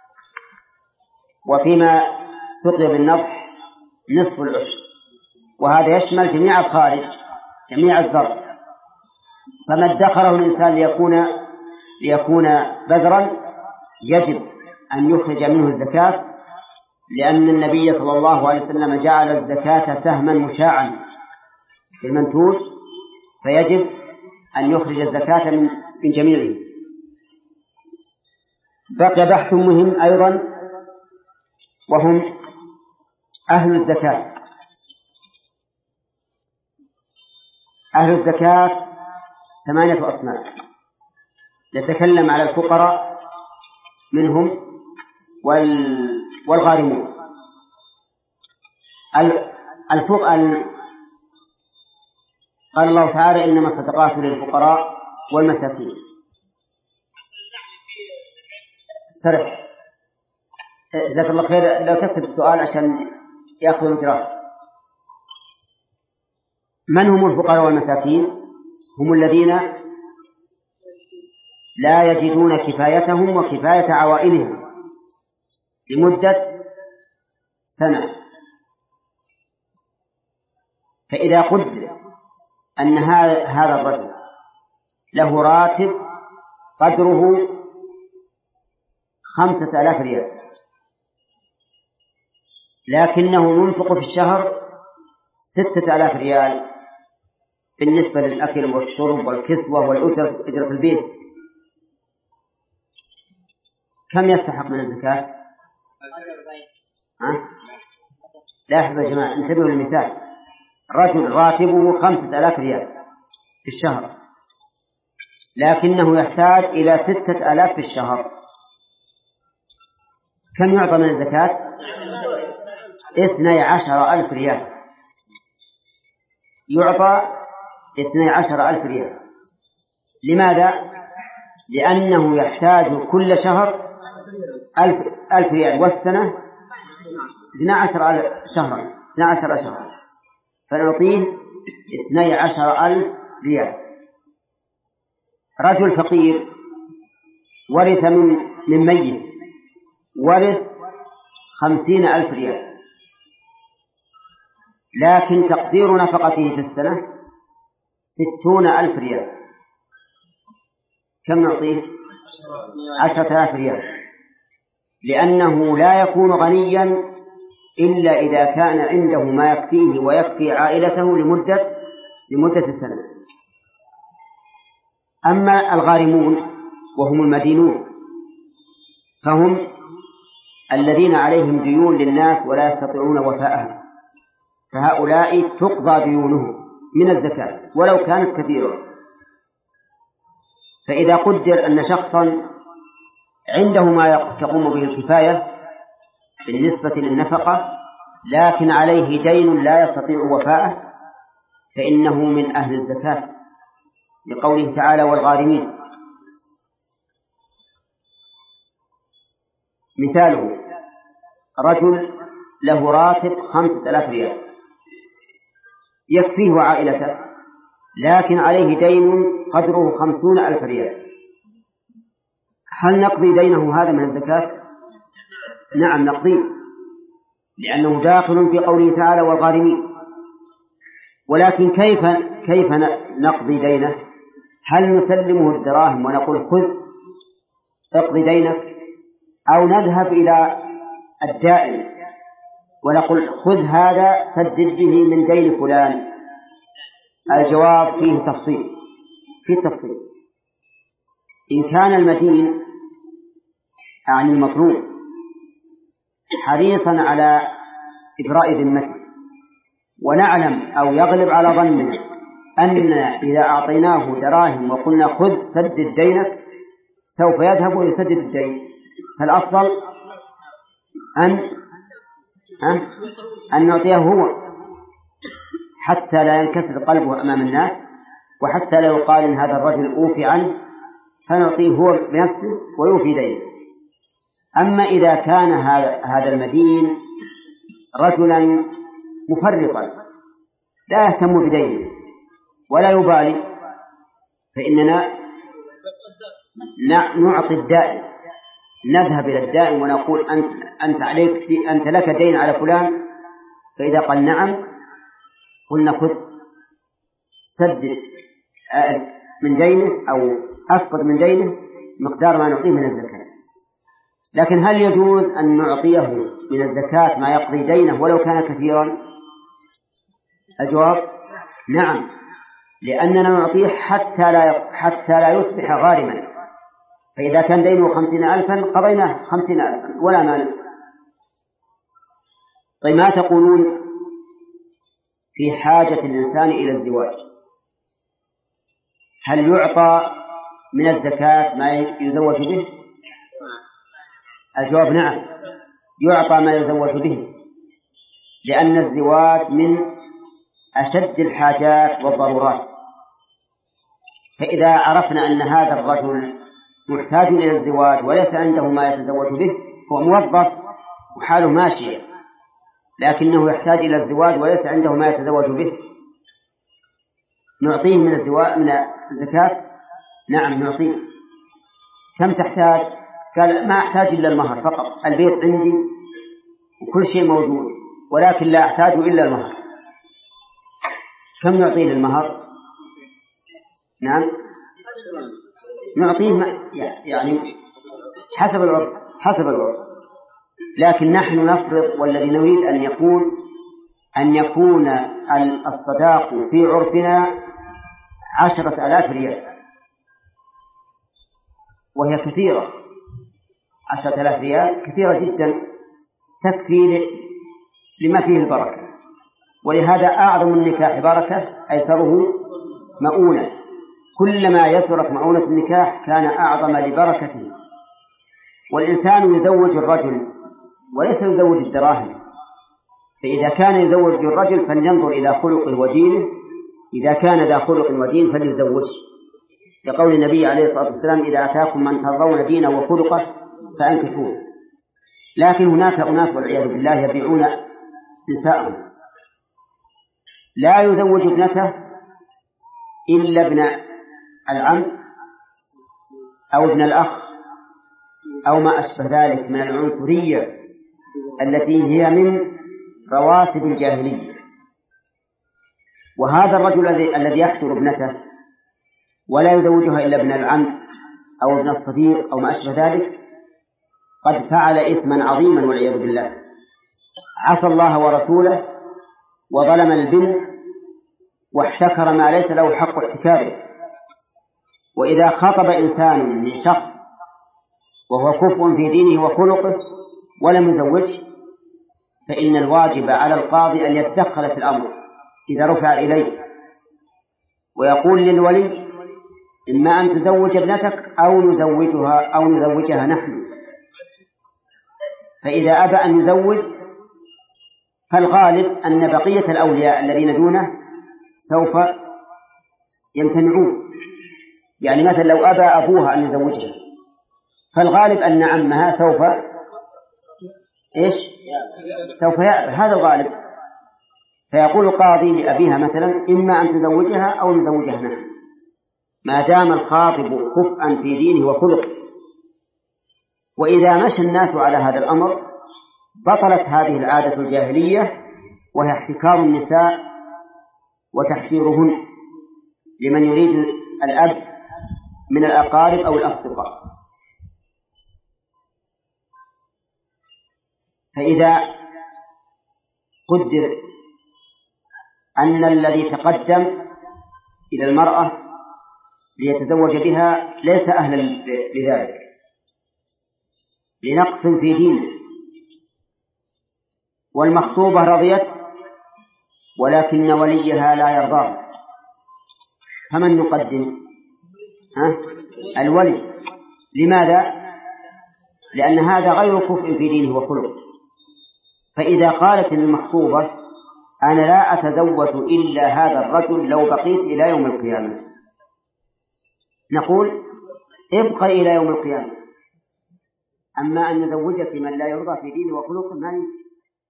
وفيما سقي بالنضح نصف العشر، وهذا يشمل جميع الخارج جميع الزرع. فما ادخره الإنسان ليكون ليكون بذرا يجب أن يخرج منه الزكاة، لأن النبي صلى الله عليه وسلم جعل الزكاة سهما مشاعا في المنتوج، فيجب أن يخرج الزكاة من, من جميعه. بقي بحث مهم أيضا وهم أهل الزكاة. أهل الزكاة ثمانية أصناف، نتكلم على الفقراء منهم والغارمون. الفقراء قال الله تعالى إنما الصدقات للفقراء والمساكين. سرح جزاك الله خير، لو تكتب السؤال عشان يأخذ مجراه. من هم الفقراء والمساكين؟ هم الذين لا يجدون كفايتهم وكفاية عوائلهم لمدة سنة. فإذا قدر أن هذا الرجل له راتب قدره خمسة آلاف ريال، لكنه ينفق في الشهر ستة آلاف ريال بالنسبة للأكل والشرب والكسوة والأجرة أجرة البيت، كم يستحق من الزكاة؟ ها؟ لاحظوا يا جماعة، انتبهوا للمثال. رجل راتبه خمسة آلاف ريال في الشهر، لكنه يحتاج إلى ستة آلاف في الشهر، كم يعطى من الزكاة؟ اثني عشر ألف ريال، يعطى اثني عشر ألف ريال. لماذا؟ لأنه يحتاج كل شهر ألف, ألف ريال، والسنة اثني عشر شهرا اثني عشر شهرا، فنعطيه اثني عشر ألف ريال. رجل فقير ورث من, من ميت، ورث خمسين ألف ريال، لكن تقدير نفقته في السنة ستون ألف ريال، كم نعطيه؟ عشرة آلاف ريال، لأنه لا يكون غنيا إلا إذا كان عنده ما يكفيه ويكفي عائلته لمدة لمدة السنة. أما الغارمون وهم المدينون فهم الذين عليهم ديون للناس ولا يستطيعون وفاءها، فهؤلاء تقضى ديونهم من الزكاة ولو كانت كثيرة. فإذا قدر أن شخصا عنده ما تقوم به الكفاية بالنسبة للنفقة، لكن عليه دين لا يستطيع وفاءه، فإنه من أهل الزكاة، لقوله تعالى والغارمين. مثاله رجل له راتب خمسة آلاف ريال يكفيه عائلته، لكن عليه دين قدره خمسون ألف ريال، هل نقضي دينه هذا من الزكاة؟ نعم نقضي، لأنه داخل في قوله تعالى والغارمين. ولكن كيف كيف نقضي دينه؟ هل نسلمه الدراهم ونقول خذ اقضي دينك، أو نذهب إلى الدائن ونقول خذ هذا سدد به من دين فلان؟ الجواب فيه تفصيل فيه تفصيل. إن كان المدين يعني المطلوب حريصا على إبراء ذمته، ونعلم أو يغلب على ظننا أن إذا أعطيناه دراهم وقلنا خذ سدد دينك سوف يذهب ويسدد الدين، فالأفضل أن أن نعطيه هو حتى لا ينكسر قلبه أمام الناس، وحتى لا يقال إن هذا الرجل أوفي عنه، فنعطيه هو بنفسه ويوفي دينه. أما إذا كان هذا هذا المدين رجلا مفرطا لا يهتم بدينه ولا يبالي، فإننا نعطي الدائن، نذهب إلى الدائن ونقول أنت أنت عليك أنت لك دين على فلان، فإذا قال نعم قلنا خذ سدد من دينه أو أسقط من دينه مقدار ما نعطيه من الزكاة. لكن هل يجوز أن نعطيه من الزكاة ما يقضي دينه ولو كان كثيرا؟ الجواب نعم، لأننا نعطيه حتى لا حتى لا يصبح غارما، فإذا كان دينه خمسين ألفا قضيناه خمسين ألفا ولا مانع. طيب ما تقولون في حاجة الإنسان إلى الزواج؟ هل يعطى من الزكاة ما يزوج به؟ الجواب نعم، يعطى ما يزوج به، لأن الزواج من أشد الحاجات والضرورات. فإذا عرفنا أن هذا الرجل محتاج إلى الزواج وليس عنده ما يتزوج به، هو موظف وحاله ماشية لكنه يحتاج إلى الزواج وليس عنده ما يتزوج به، نعطيه من الزواج من الزكاة؟ نعم نعطيه. كم تحتاج؟ قال ما أحتاج إلا المهر فقط، البيت عندي وكل شيء موجود ولكن لا أحتاج إلا المهر. كم نعطيه المهر؟ نعم نعطيه يعني حسب العرف حسب العرف لكن نحن نفرض والذي نريد أن يكون أن يكون الصداق في عرفنا عشرة آلاف ريال، وهي كثيرة. عشرة آلاف ريال كثيرة جدا، تكفي لما فيه البركة، ولهذا أعظم النكاح بركة أيسره مؤونة. كلما يسرت مؤونة النكاح كان أعظم لبركته. والإنسان يزوج الرجل وليس يزوج الدراهم، فإذا كان يزوج الرجل فلينظر إلى خلقه ودينه، إذا كان ذا خلق ودين فليزوج، لقول النبي عليه الصلاة والسلام إذا أتاكم من ترضون دينه وخلقه فأنكحوه. لكن هناك أناس والعياذ بالله يبيعون نساءهم، لا يزوج ابنته إلا ابن العم أو ابن الأخ أو ما أشبه ذلك من العنصرية التي هي من رواسب الجاهلية. وهذا الرجل الذي يحشر ابنته ولا يزوجها إلا ابن العم أو ابن الصديق أو ما أشبه ذلك قد فعل إثما عظيما والعياذ بالله، عصى الله ورسوله وظلم البنت واحتكر ما ليس له حق احتكاره. وإذا خاطب إنسان من شخص وهو كفء في دينه وخلقه ولم يزوجه فإن الواجب على القاضي أن يتدخل في الأمر إذا رفع إليه ويقول للولي إما أن تزوج ابنتك أو نزوجها أو نزوجها نحن. فإذا أبى أن يزوج فالغالب أن بقية الأولياء الذين دونه سوف يمتنعون. يعني مثلا لو أبى أبوها أن يزوجها فالغالب أن عمها سوف إيش؟ سوف يأبى، هذا الغالب. فيقول القاضي لأبيها مثلا إما أن تزوجها أو نزوجها نحن، ما دام الخاطب كفءا في دينه وخلقه. وإذا مشى الناس على هذا الأمر بطلت هذه العادة الجاهلية وهي احتكار النساء وتحجيرهن لمن يريد الأب من الأقارب أو الأصدقاء. فإذا قدر أن الذي تقدم إلى المرأة ليتزوج بها ليس أهلا لذلك لنقص في دينه، والمخطوبة رضيت ولكن وليها لا يرضاه، فمن نقدم؟ ها؟ الولي. لماذا؟ لأن هذا غير كفء في دينه وخلقه. فإذا قالت المخطوبة أنا لا أتزوج إلا هذا الرجل لو بقيت إلى يوم القيامة، نقول ابقى إلى يوم القيامة. أما أن نزوجك من لا يرضى في دينه وخلقه ما يمكن.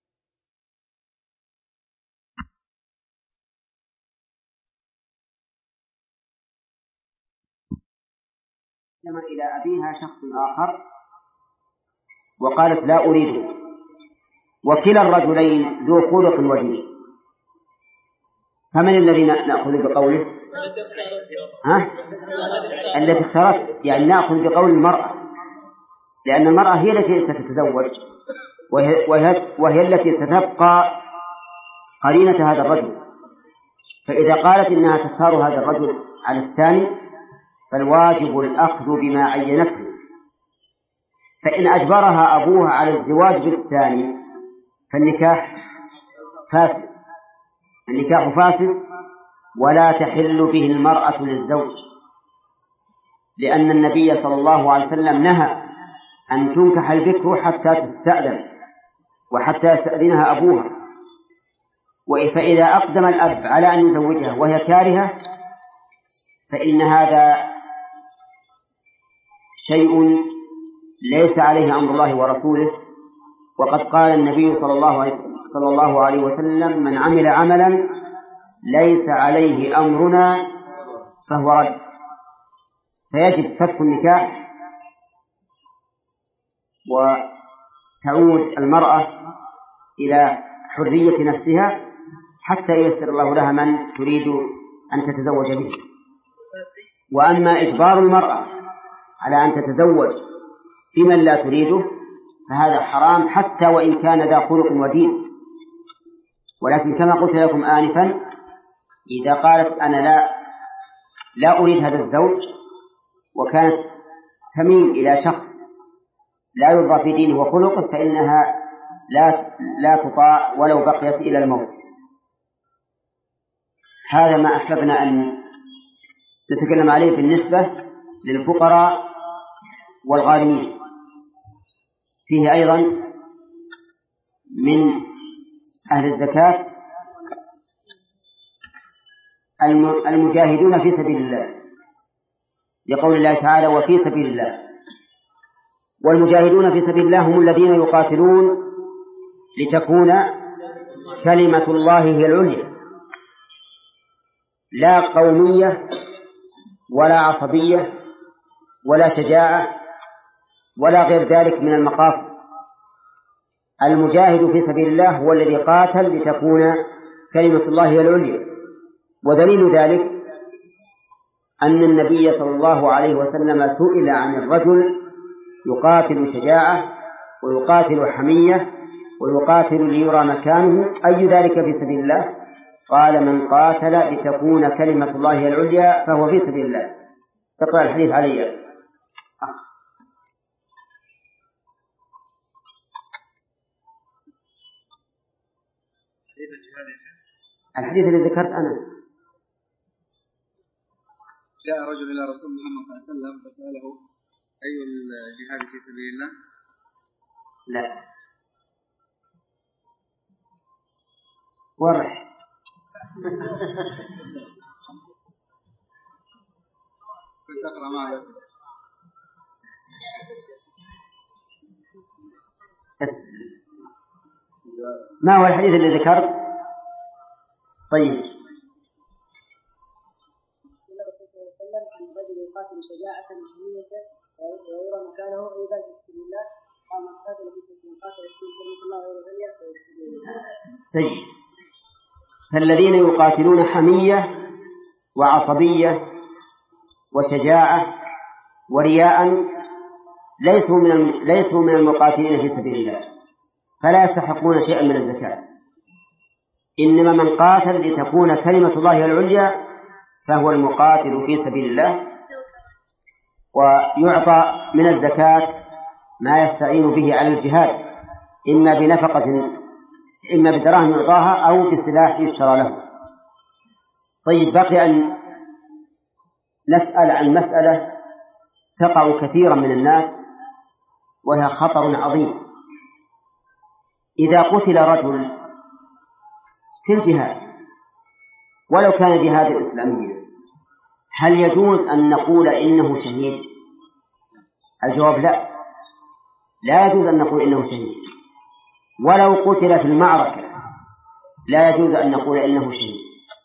كما إلى أبيها شخص آخر وقالت لا أريده، وكلا الرجلين ذو خلق ودين، فمن الذي نأخذ بقوله؟ ها؟ التي اختارت، يعني نأخذ بقول المرأة، لأن المرأة هي التي ستتزوج وهي, وهي, وهي التي ستبقى قرينة هذا الرجل. فإذا قالت إنها تختار هذا الرجل على الثاني فالواجب الأخذ بما عينته. فإن أجبرها أبوها على الزواج بالثاني فالنكاح فاسد، النكاح فاسد ولا تحل به المرأة للزوج، لأن النبي صلى الله عليه وسلم نهى أن تنكح البكر حتى تستأذن وحتى يستأذنها أبوها، فإذا أقدم الأب على أن يزوجها وهي كارهة فإن هذا شيء ليس عليه أمر الله ورسوله، وقد قال النبي صلى الله عليه صلى الله عليه وسلم: من عمل عملا ليس عليه أمرنا فهو رد. فيجب فسخ النكاح، وتعود المرأة إلى حرية نفسها حتى ييسر الله لها من تريد أن تتزوج به. وأما إجبار المرأة على أن تتزوج بمن لا تريده فهذا حرام حتى وإن كان ذا خلق ودين. ولكن كما قلت لكم آنفا، إذا قالت أنا لا لا أريد هذا الزوج وكانت تميل إلى شخص لا يرضى في دينه وخلقه فإنها لا لا تطاع ولو بقيت إلى الموت. هذا ما أحببنا أن نتكلم عليه بالنسبة للفقراء والغارمين. فيه أيضا من أهل الزكاة المجاهدون في سبيل الله، لقول الله تعالى: وفي سبيل الله. والمجاهدون في سبيل الله هم الذين يقاتلون لتكون كلمة الله هي العليا، لا قومية ولا عصبية ولا شجاعة ولا غير ذلك من المقاصد. المجاهد في سبيل الله هو الذي قاتل لتكون كلمة الله هي العليا. ودليل ذلك أن النبي صلى الله عليه وسلم سئل عن الرجل يقاتل شجاعة ويقاتل حمية ويقاتل ليرى مكانه، أي ذلك في سبيل الله؟ قال: من قاتل لتكون كلمة الله هي العليا فهو في سبيل الله. تقرأ الحديث علي. الحديث الذي ذكرت أنا: جاء رجل إلى رسول محمد صلى الله عليه وسلم فسأله: أي الجهاد في سبيل الله؟ لا، ورح كنت أقرأ معه. ما هو الحديث الذي ذكرت؟ طيب. عن رجل يقاتل شجاعة وحمية ويرى مكانه إذا في سبيل الله قام قاتل في سبيل قاتل في كلمة الله والغلية في سبيل الله. طيب. فالذين يقاتلون حمية وعصبية وشجاعة ورياء ليسوا من ليسوا من المقاتلين في سبيل الله، فلا يستحقون شيئا من الزكاة. إنما من قاتل لتكون كلمة الله العليا فهو المقاتل في سبيل الله، ويعطى من الزكاة ما يستعين به على الجهاد، إما بنفقة إما بدراهم يعطاها أو بسلاح يشترى له. طيب، بقي أن نسأل عن مسألة تقع كثيرا من الناس وهي خطر عظيم. إذا قتل رجل في الجهاد ولو كان جهادا إسلاميا هل يجوز أن نقول إنه شهيد؟ الجواب لا، لا يجوز أن نقول إنه شهيد. ولو قتل في المعركة لا يجوز أن نقول إنه شهيد.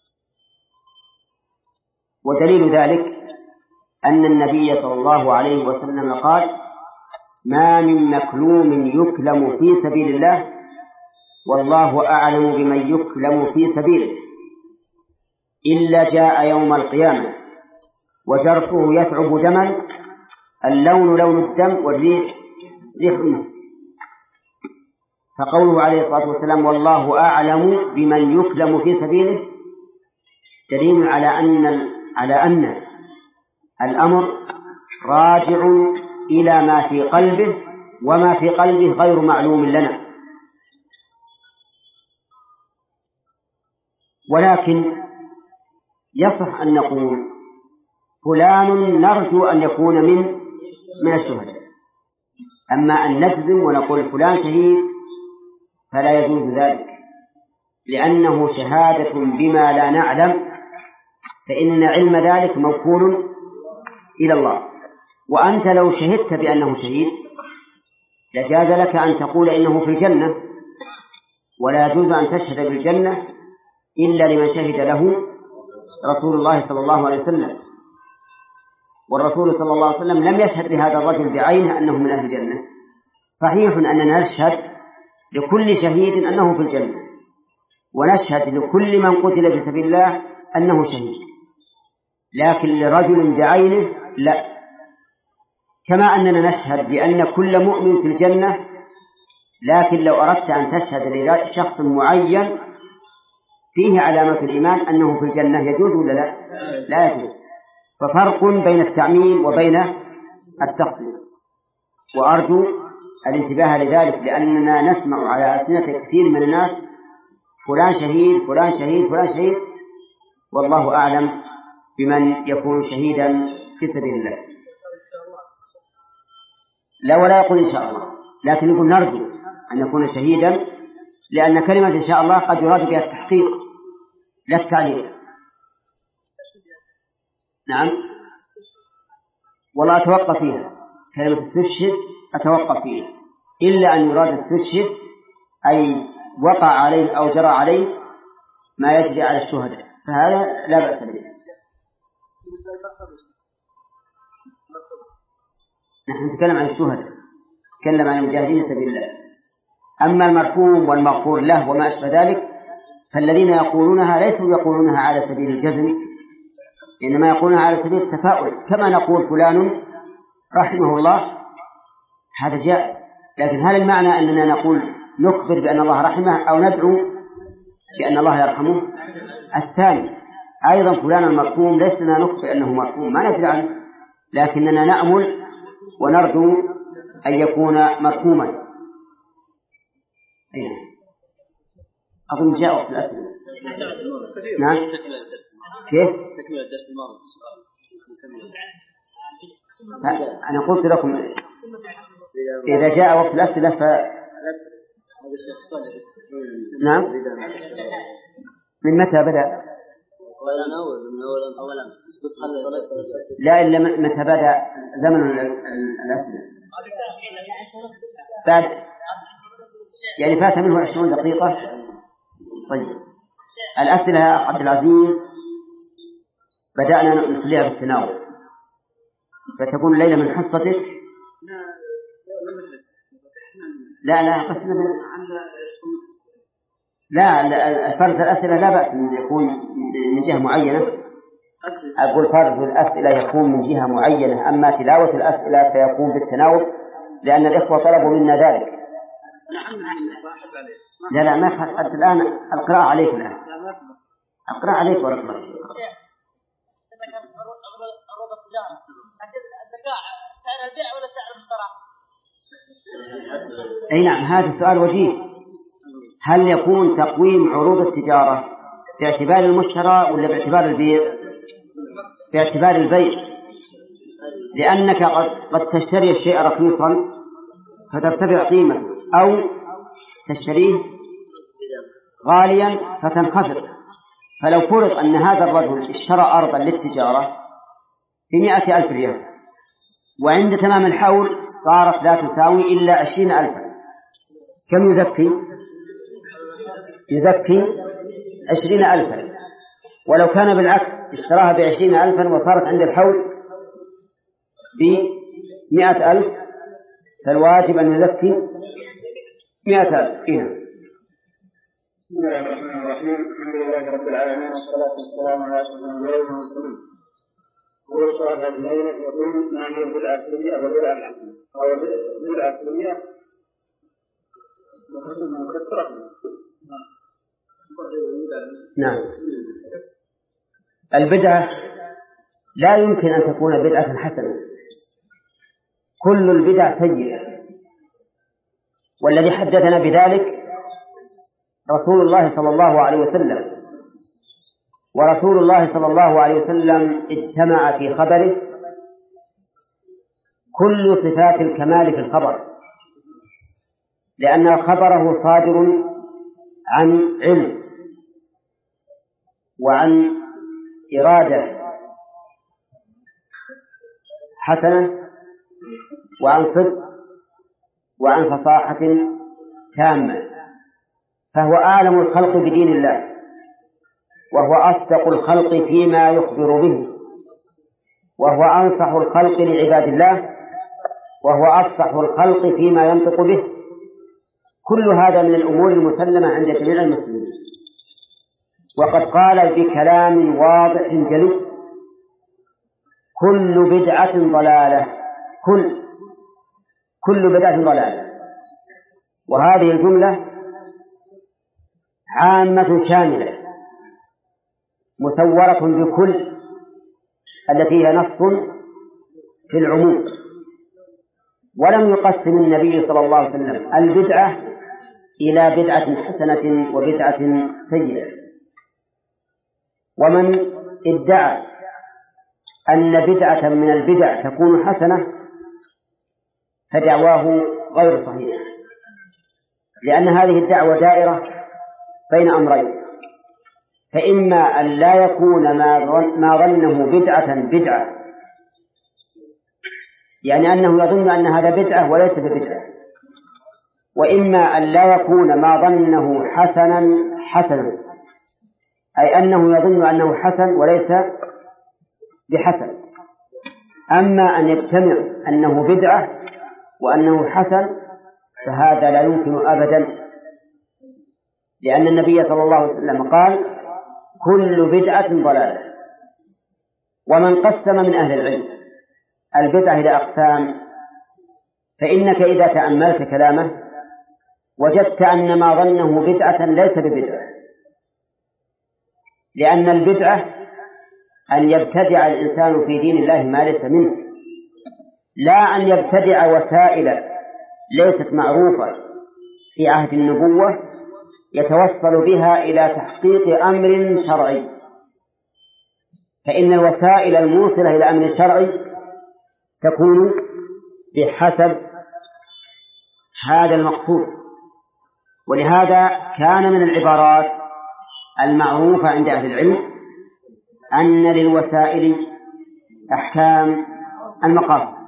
ودليل ذلك أن النبي صلى الله عليه وسلم قال: ما من مكلوم يكلم في سبيل الله والله أعلم بمن يكلم في سبيله إلا جاء يوم القيامة وجرحه يثعب دما، اللون لون الدم والريح ريح المسك. فقوله عليه الصلاة والسلام: والله أعلم بمن يكلم في سبيله دليل على أن على أن الأمر راجع إلى ما في قلبه، وما في قلبه غير معلوم لنا. ولكن يصح أن نقول فلان نرجو أن يكون من من الشهداء. أما أن نجزم ونقول فلان شهيد فلا يجوز ذلك، لأنه شهادة بما لا نعلم، فإن علم ذلك موكول إلى الله. وأنت لو شهدت بأنه شهيد لجاز لك أن تقول إنه في الجنة، ولا يجوز أن تشهد بالجنة إلا لمن شهد له رسول الله صلى الله عليه وسلم. والرسول صلى الله عليه وسلم لم يشهد لهذا الرجل بعينه أنه من أهل الجنة. صحيح أننا نشهد لكل شهيد أنه في الجنة، ونشهد لكل من قتل في سبيل الله أنه شهيد، لكن لرجل بعينه لا. كما أننا نشهد بأن كل مؤمن في الجنة، لكن لو أردت أن تشهد لشخص معين فيه علامة الإيمان أنه في الجنة يجوز ولا لا؟ لا يجوز. ففرق بين التعميم وبين التخصيص، وأرجو الانتباه لذلك، لأننا نسمع على ألسنة كثير من الناس فلان شهيد فلان شهيد فلان شهيد، والله أعلم بمن يكون شهيدا في سبيل الله. لا، ولا يقول إن شاء الله، لكن يقول نرجو أن يكون شهيدا، لأن كلمة إن شاء الله قد يراد بها التحقيق لا التعليق. نعم، والله أتوقف فيها كلمة استشهد، أتوقف فيها، إلا أن يراد استشهد أي وقع عليه أو جرى عليه ما يجري على الشهداء، فهذا لا بأس به. نحن نتكلم عن الشهداء، نتكلم عن المجاهدين في سبيل الله. أما المرحوم والمغفور له وما أشبه ذلك فالذين يقولونها ليسوا يقولونها على سبيل الجزم، إنما يقولونها على سبيل التفاؤل، كما نقول فلان رحمه الله، هذا جائز. لكن هل المعنى أننا نقول نخبر بأن الله رحمه أو ندعو بأن الله يرحمه؟ الثاني. أيضا فلان المرحوم لسنا نخبر أنه مرحوم، ما ندري عنه، لكننا نأمل ونرجو أن يكون مرحوما. أيه. أظن جاء وقت الأسئلة. نعم. كيف؟ تكمل الدرس الماضي. أنا قلت لكم إذا جاء وقت الأسئلة ف نعم. من متى بدأ؟ لا، إلا متى بدأ زمن الأسئلة. بعد يعني فات منه عشرون دقيقة. طيب الأسئلة يا عبد العزيز بدأنا نخليها بالتناول، فتكون الليلة من حصتك. لا لا قسنا لا, لا فرز الأسئلة لا بأس من يكون من جهة معينة. أقول فرز الأسئلة يكون من جهة معينة، أما تلاوة الأسئلة فيكون بالتناول، لأن الإخوة طلبوا منا ذلك. لا لا ما قد الآن القراءة عليك، الآن القراءة عليك ورق الله. أي نعم، هذا السؤال وجيه. هل يكون تقويم عروض التجارة باعتبار المشترى ولا باعتبار البيع؟ باعتبار البيع، لأنك قد, قد تشتري الشيء رخيصا فترتفع قيمته، أو تشتريه غاليا فتنخفض. فلو فرض أن هذا الرجل اشترى أرضا للتجارة بمئة ألف ريال، وعند تمام الحول صارت لا تساوي إلا عشرين ألفا، كم يزكي؟ يزكي عشرين ألفا. ولو كان بالعكس اشتراها بعشرين ألفا وصارت عند الحول بمئة ألف، فالواجب أن يزكي مئة ألف. إيه. بسم الله الرحمن الرحيم. الحمد لله رب العالمين، والصلاة والسلام على أشرف الأنبياء والمرسلين. هو السؤال هذا الليلة يقول: ما هي البدعة السيئة والبدعة الحسنة؟ أو البدعة السيئة قسم مكثرة. نعم. البدعة لا يمكن أن تكون بدعة حسنة، كل البدع سيئة، والذي حدثنا بذلك رسول الله صلى الله عليه وسلم. ورسول الله صلى الله عليه وسلم اجتمع في خبره كل صفات الكمال في الخبر، لأن خبره صادر عن علم، وعن إرادة حسنة وعن صدق وعن فصاحة تامة، فهو أعلم الخلق بدين الله، وهو أصدق الخلق فيما يخبر به، وهو أنصح الخلق لعباد الله، وهو أفصح الخلق فيما ينطق به. كل هذا من الأمور المسلمة عند جميع المسلمين. وقد قال بكلام واضح جلي: كل بدعة ضلالة، كل كل بدعة ضلالة. وهذه الجملة عامة شاملة مسورة بكل، التي هي نص في العموم. ولم يقسم النبي صلى الله عليه وسلم البدعة إلى بدعة حسنة وبدعة سيئة. ومن ادعى أن بدعة من البدع تكون حسنة فدعواه غير صحيح، لأن هذه الدعوة دائرة بين أمرين: فإما أن لا يكون ما ظنه بدعة بدعة، يعني أنه يظن أن هذا بدعة وليس ببدعة، وإما أن لا يكون ما ظنه حسنا حسنا، أي أنه يظن أنه حسن وليس بحسن. أما أن يجتمع أنه بدعة وأنه حسن فهذا لا يمكن أبدا، لأن النبي صلى الله عليه وسلم قال: كل بدعة ضلالة. ومن قسم من أهل العلم البدعة إلى أقسام، فإنك إذا تأملت كلامه وجدت أن ما ظنه بدعة ليس ببدعة، لأن البدعة أن يبتدع الإنسان في دين الله ما ليس منه، لا أن يبتدع وسائل ليست معروفة في عهد النبوة يتوصل بها إلى تحقيق أمر شرعي، فإن الوسائل الموصلة إلى أمر شرعي تكون بحسب هذا المقصود. ولهذا كان من العبارات المعروفة عند أهل العلم أن للوسائل أحكام المقاصد.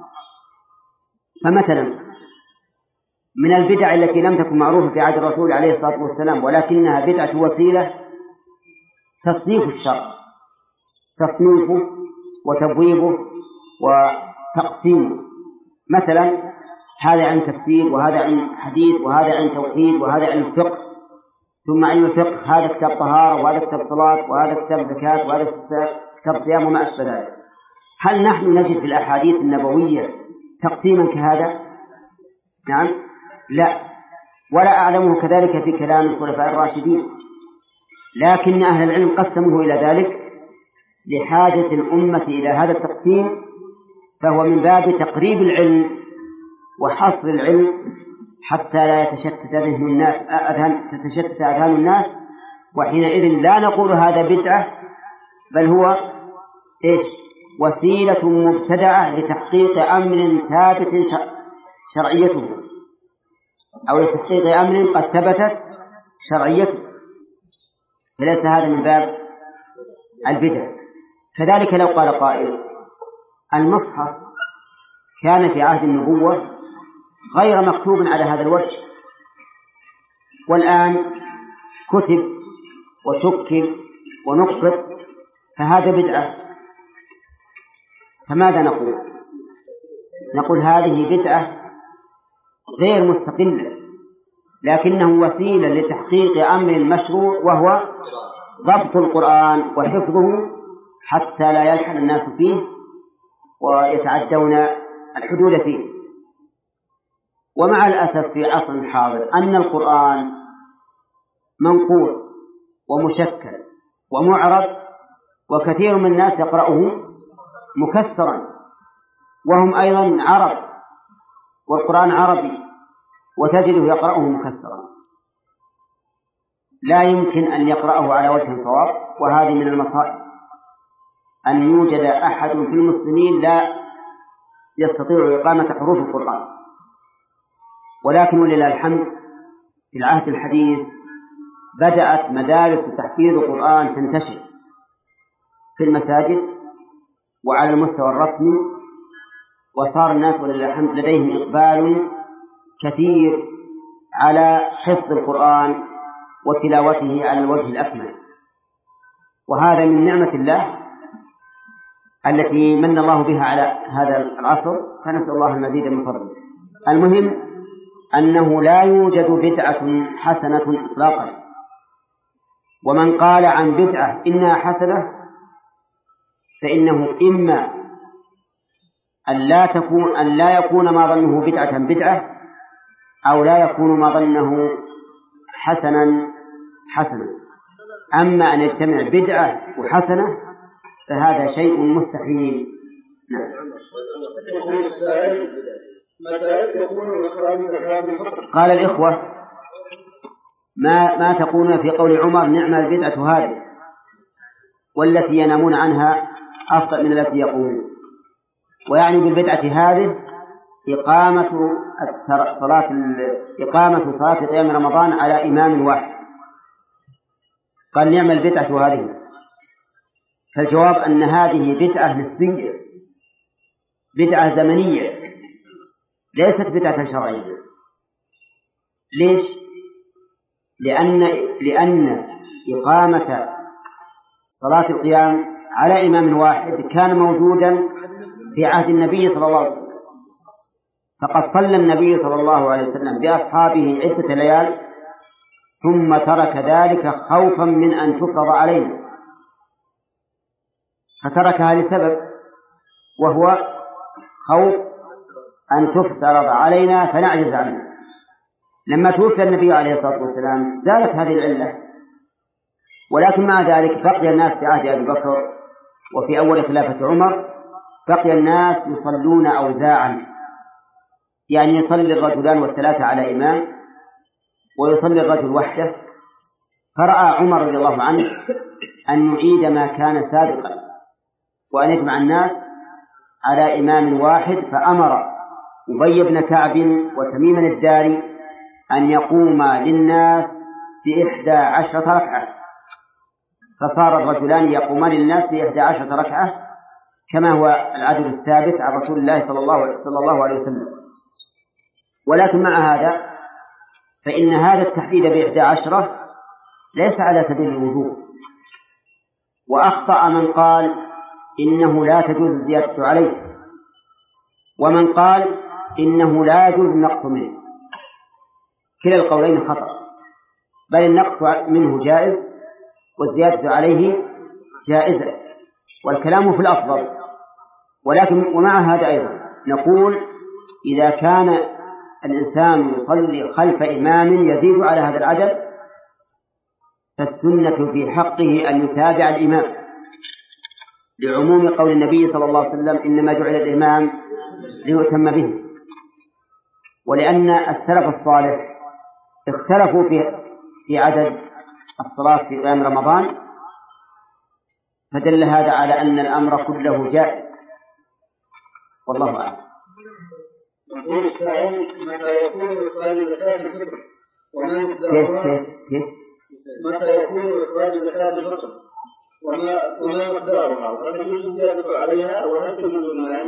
فمثلا من البدع التي لم تكن معروفة في عهد الرسول عليه الصلاة والسلام ولكنها بدعة وسيلة تصنيف الشرع، تصنيفه وتبويبه وتقسيمه. مثلا هذا عن تفسير، وهذا عن حديث، وهذا عن توحيد، وهذا عن فقه، ثم علم الفقه هذا كتاب طهارة، وهذا كتاب صلاة، وهذا كتاب زكاة، وهذا كتاب صيام، وما أشبه ذلك. هل نحن نجد في الأحاديث النبوية تقسيما كهذا؟ نعم، لا، ولا أعلمه كذلك في كلام الخلفاء الراشدين، لكن أهل العلم قسموه إلى ذلك لحاجة الأمة إلى هذا التقسيم، فهو من باب تقريب العلم وحصر العلم حتى لا يتشتت ذهن الناس أذهان تتشتت أذهان الناس، وحينئذ لا نقول هذا بدعة، بل هو إيش؟ وسيلة مبتدعة لتحقيق أمر ثابت شرعيته، أو لتحقيق أمر قد ثبتت شرعيته، فليس هذا من باب البدع. كذلك لو قال قائل: المصحف كان في عهد النبوة غير مكتوب على هذا الوجه، والآن كتب وشكل ونقط، فهذا بدعة، فماذا نقول؟ نقول هذه بدعة غير مستقلة، لكنه وسيلة لتحقيق أمر مشروع، وهو ضبط القرآن وحفظه حتى لا يلحن الناس فيه ويتعدون الحدود فيه. ومع الأسف في عصر الحاضر أن القرآن منقول ومشكل ومعرب، وكثير من الناس يقرأه مكسرا، وهم أيضا عرب والقرآن عربي، وتجده يقرأه مكسرا، لا يمكن أن يقرأه على وجه صواب. وهذه من المصائب أن يوجد أحد في المسلمين لا يستطيع إقامة حروف القرآن. ولكن ولله الحمد في العهد الحديث بدأت مدارس تحفيظ القرآن تنتشر، في المساجد وعلى المستوى الرسمي، وصار الناس ولله الحمد لديهم إقبال كثير على حفظ القرآن وتلاوته على الوجه الأكمل، وهذا من نعمة الله التي من الله بها على هذا العصر، فنسأل الله المزيد من فضله. المهم أنه لا يوجد بدعة حسنة إطلاقا، ومن قال عن بدعة إنها حسنة فإنه إما أن لا تكون أن لا يكون ما ظنه بدعة بدعة، أو لا يكون ما ظنه حسنا حسنا. أما أن يجتمع بدعة وحسنة فهذا شيء مستحيل. نعم. قال الإخوة: ما ما تقولون في قول عمر نعم البدعة هذه، والتي ينامون عنها أفضل من التي يقومون؟ ويعني بالبدعة هذه إقامة صلاة إقامة صلاة قيام رمضان على إمام واحد. قال نعم البدعة هذه، فالجواب أن هذه بدعة نسبية، بدعة زمنية، ليست بدعة شرعية. ليش؟ لأن لأن إقامة صلاة القيام على إمام واحد كان موجودا في عهد النبي صلى الله عليه وسلم، فقد صلى النبي صلى الله عليه وسلم بأصحابه عدة ليال ثم ترك ذلك خوفا من أن تفرض علينا، فتركها لسبب، وهو خوف أن تفترض علينا فنعجز عنها. لما توفي النبي عليه الصلاة والسلام زالت هذه العلة، ولكن مع ذلك بقي الناس في عهد أبي بكر وفي أول خلافة عمر بقي الناس يصلون أوزاعا، يعني يصلي الرجلان والثلاثة على إمام ويصلي الرجل وحده. فرأى عمر رضي الله عنه أن يعيد ما كان سابقا وأن يجمع الناس على إمام واحد، فأمر أبي بن كعب وتميم الداري أن يقوم للناس بإحدى عشرة ركعة، فصار الرجلان يقومان للناس بإحدى عشرة ركعة كما هو العدد الثابت عن رسول الله صلى الله صلى الله عليه وسلم. ولكن مع هذا فإن هذا التحديد بإحدى عشرة ليس على سبيل الوجوب، وأخطأ من قال إنه لا تجوز الزيادة عليه، ومن قال إنه لا يجوز النقص منه. كلا القولين خطأ، بل النقص منه جائز والزيادة عليه جائزة، والكلام في الأفضل. ولكن ومع هذا أيضا نقول إذا كان الإنسان يصلي خلف إمام يزيد على هذا العدد فالسنة في حقه أن يتابع الإمام، لعموم قول النبي صلى الله عليه وسلم إنما جعل الإمام ليؤتم به. ولأن السلف الصالح اختلفوا في في عدد الصلاة في قيام رمضان، فدل هذا على أن الأمر كله جائز، والله أعلم. يقول السائل: متى يكون إخراج زكاة الفطر وما مقدارها؟ متى يكون إخراج زكاة الفطر وما وما مقدارها؟ وهل تجوز الزيادة عليها وهل تجوز المال؟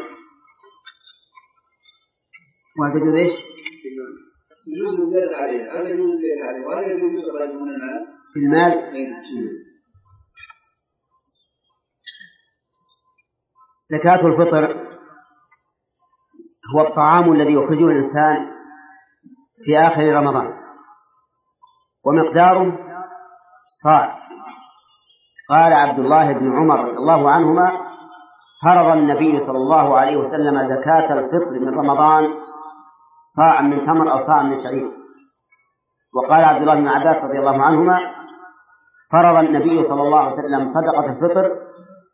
وهل تجوز إيش؟ تجوز الزيادة عليها، هل تجوز الزيادة عليها وهل يجوز إخراج من المال؟ في المال. زكاة الفطر هو الطعام الذي يخرجه الإنسان في آخر رمضان، ومقداره صاع. قال عبد الله بن عمر رضي الله عنهما: فرض النبي صلى الله عليه وسلم زكاة الفطر من رمضان صاع من تمر أو صاع من شعير. وقال عبد الله بن عباس رضي الله عنهما: فرض النبي صلى الله عليه وسلم صدقة الفطر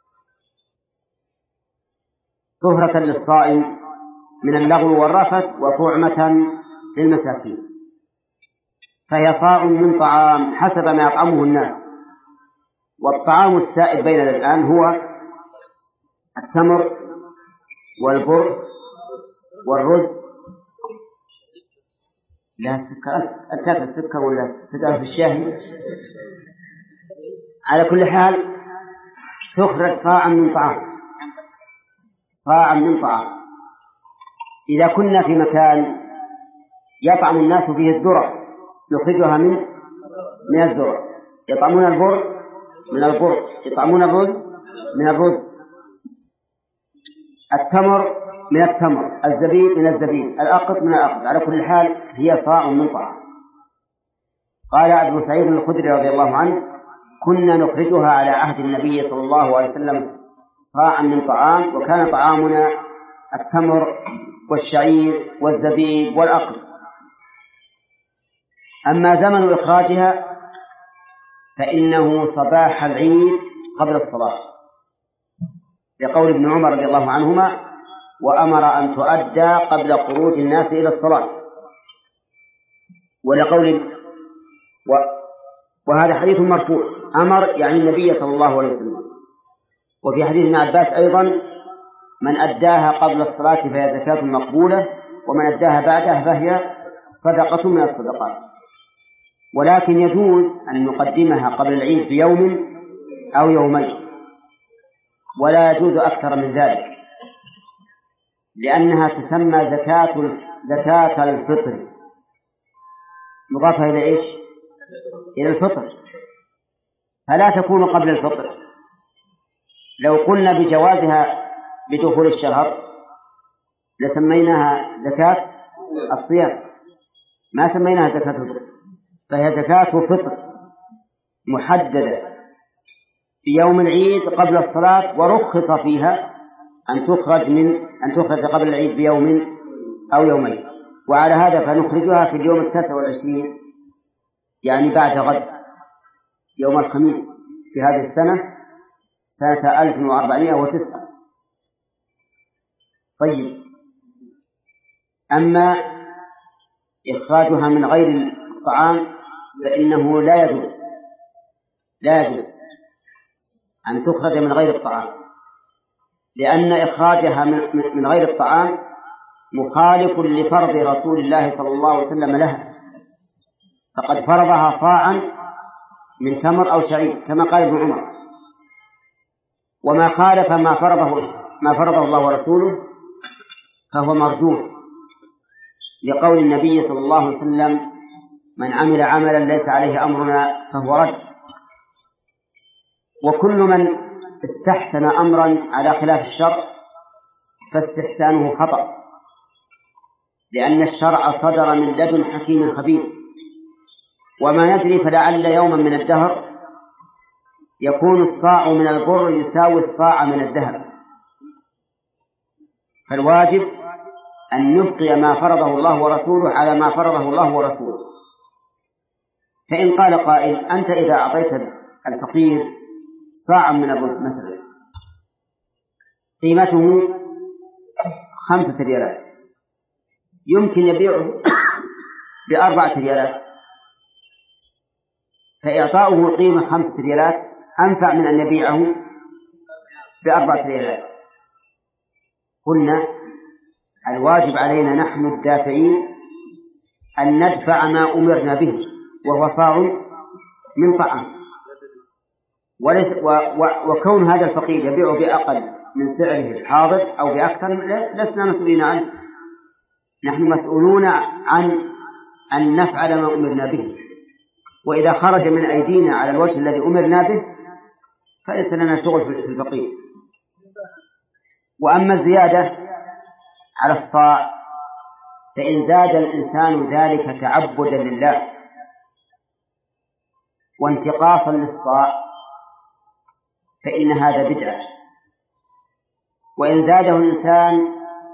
طهرة للصائم من اللغو والرفث وطعمة للمساكين، فهي صاع من طعام حسب ما يطعمه الناس. والطعام السائد بيننا الآن هو التمر والبر والرز. لا السكر، أنت تأكل السكر ولا تجعل في الشاهي؟ على كل حال تخرج صاعا من طعام، صاعا من طعام. إذا كنا في مكان يطعم الناس فيه الذرة نخرجها من من الذرة، يطعمون البر من البر، يطعمون الرز من الرز، التمر من التمر، الزبيب من الزبيب، الأقط من الأقط. على كل حال هي صاع من طعام. قال أبو سعيد الخدري رضي الله عنه: كنا نخرجها على عهد النبي صلى الله عليه وسلم صاعا من طعام، وكان طعامنا التمر والشعير والزبيب والأقط. أما زمن إخراجها فإنه صباح العيد قبل الصلاة، لقول ابن عمر رضي الله عنهما: وأمر أن تؤدى قبل خروج الناس إلى الصلاة. ولقول و... وهذا حديث مرفوع، أمر يعني النبي صلى الله عليه وسلم. وفي حديث ابن عباس أيضا: من أداها قبل الصلاة فهي زكاة مقبولة، ومن أداها بعدها فهي صدقة من الصدقات. ولكن يجوز أن نقدمها قبل العيد بيوم أو يومين، ولا يجوز أكثر من ذلك، لأنها تسمى زكاة زكاة الفطر، مضافة إلى إيش؟ إلى الفطر، فلا تكون قبل الفطر. لو قلنا بجوازها بدخول الشهر لسميناها زكاة الصيام، ما سميناها زكاة الفطر، فهي زكاة فطر محددة في يوم العيد قبل الصلاة، ورخص فيها أن تخرج من أن تخرج قبل العيد بيوم أو يومين. وعلى هذا فنخرجها في اليوم التاسع والعشرين، يعني بعد غد يوم الخميس في هذه السنة، سنة ألف وأربعمائة وتسعة. طيب، أما إخراجها من غير الطعام فإنه لا يجوز لا يجوز أن تخرج من غير الطعام، لأن إخراجها من غير الطعام مخالف لفرض رسول الله صلى الله عليه وسلم لها، فقد فرضها صاعا من تمر أو شعير كما قال ابن عمر. وما خالف ما فرضه ما فرضه الله ورسوله فهو مردود، لقول النبي صلى الله عليه وسلم: من عمل عملا ليس عليه أمرنا فهو رد. وكل من استحسن أمرا على خلاف الشرع فاستحسانه خطأ، لأن الشرع صدر من لدن حكيم خبير، وما ندري فلعل يوما من الدهر يكون الصاع من البر يساوي الصاع من الذهب. فالواجب أن نبقي ما فرضه الله ورسوله على ما فرضه الله ورسوله. فإن قال قائل: أنت إذا أعطيت الفقير صاعا من الرز مثلا قيمته خمسة ريالات، يمكن يبيعه بأربعة ريالات، فإعطاؤه قيمة خمسة ريالات أنفع من أن يبيعه بأربعة ريالات. قلنا: الواجب علينا نحن الدافعين أن ندفع ما أمرنا به، وهو صاع من طعام، وليس و و وكون هذا الفقير يبيع بأقل من سعره الحاضر أو بأكثر لسنا مسؤولين عنه، نحن مسؤولون عن أن نفعل ما أمرنا به، وإذا خرج من أيدينا على الوجه الذي أمرنا به فليس لنا شغل في الفقير. وأما الزيادة على الصاع فإن زاد الإنسان ذلك تعبدا لله وانتقاصا للصاع فإن هذا بدعة، وإن زاده الإنسان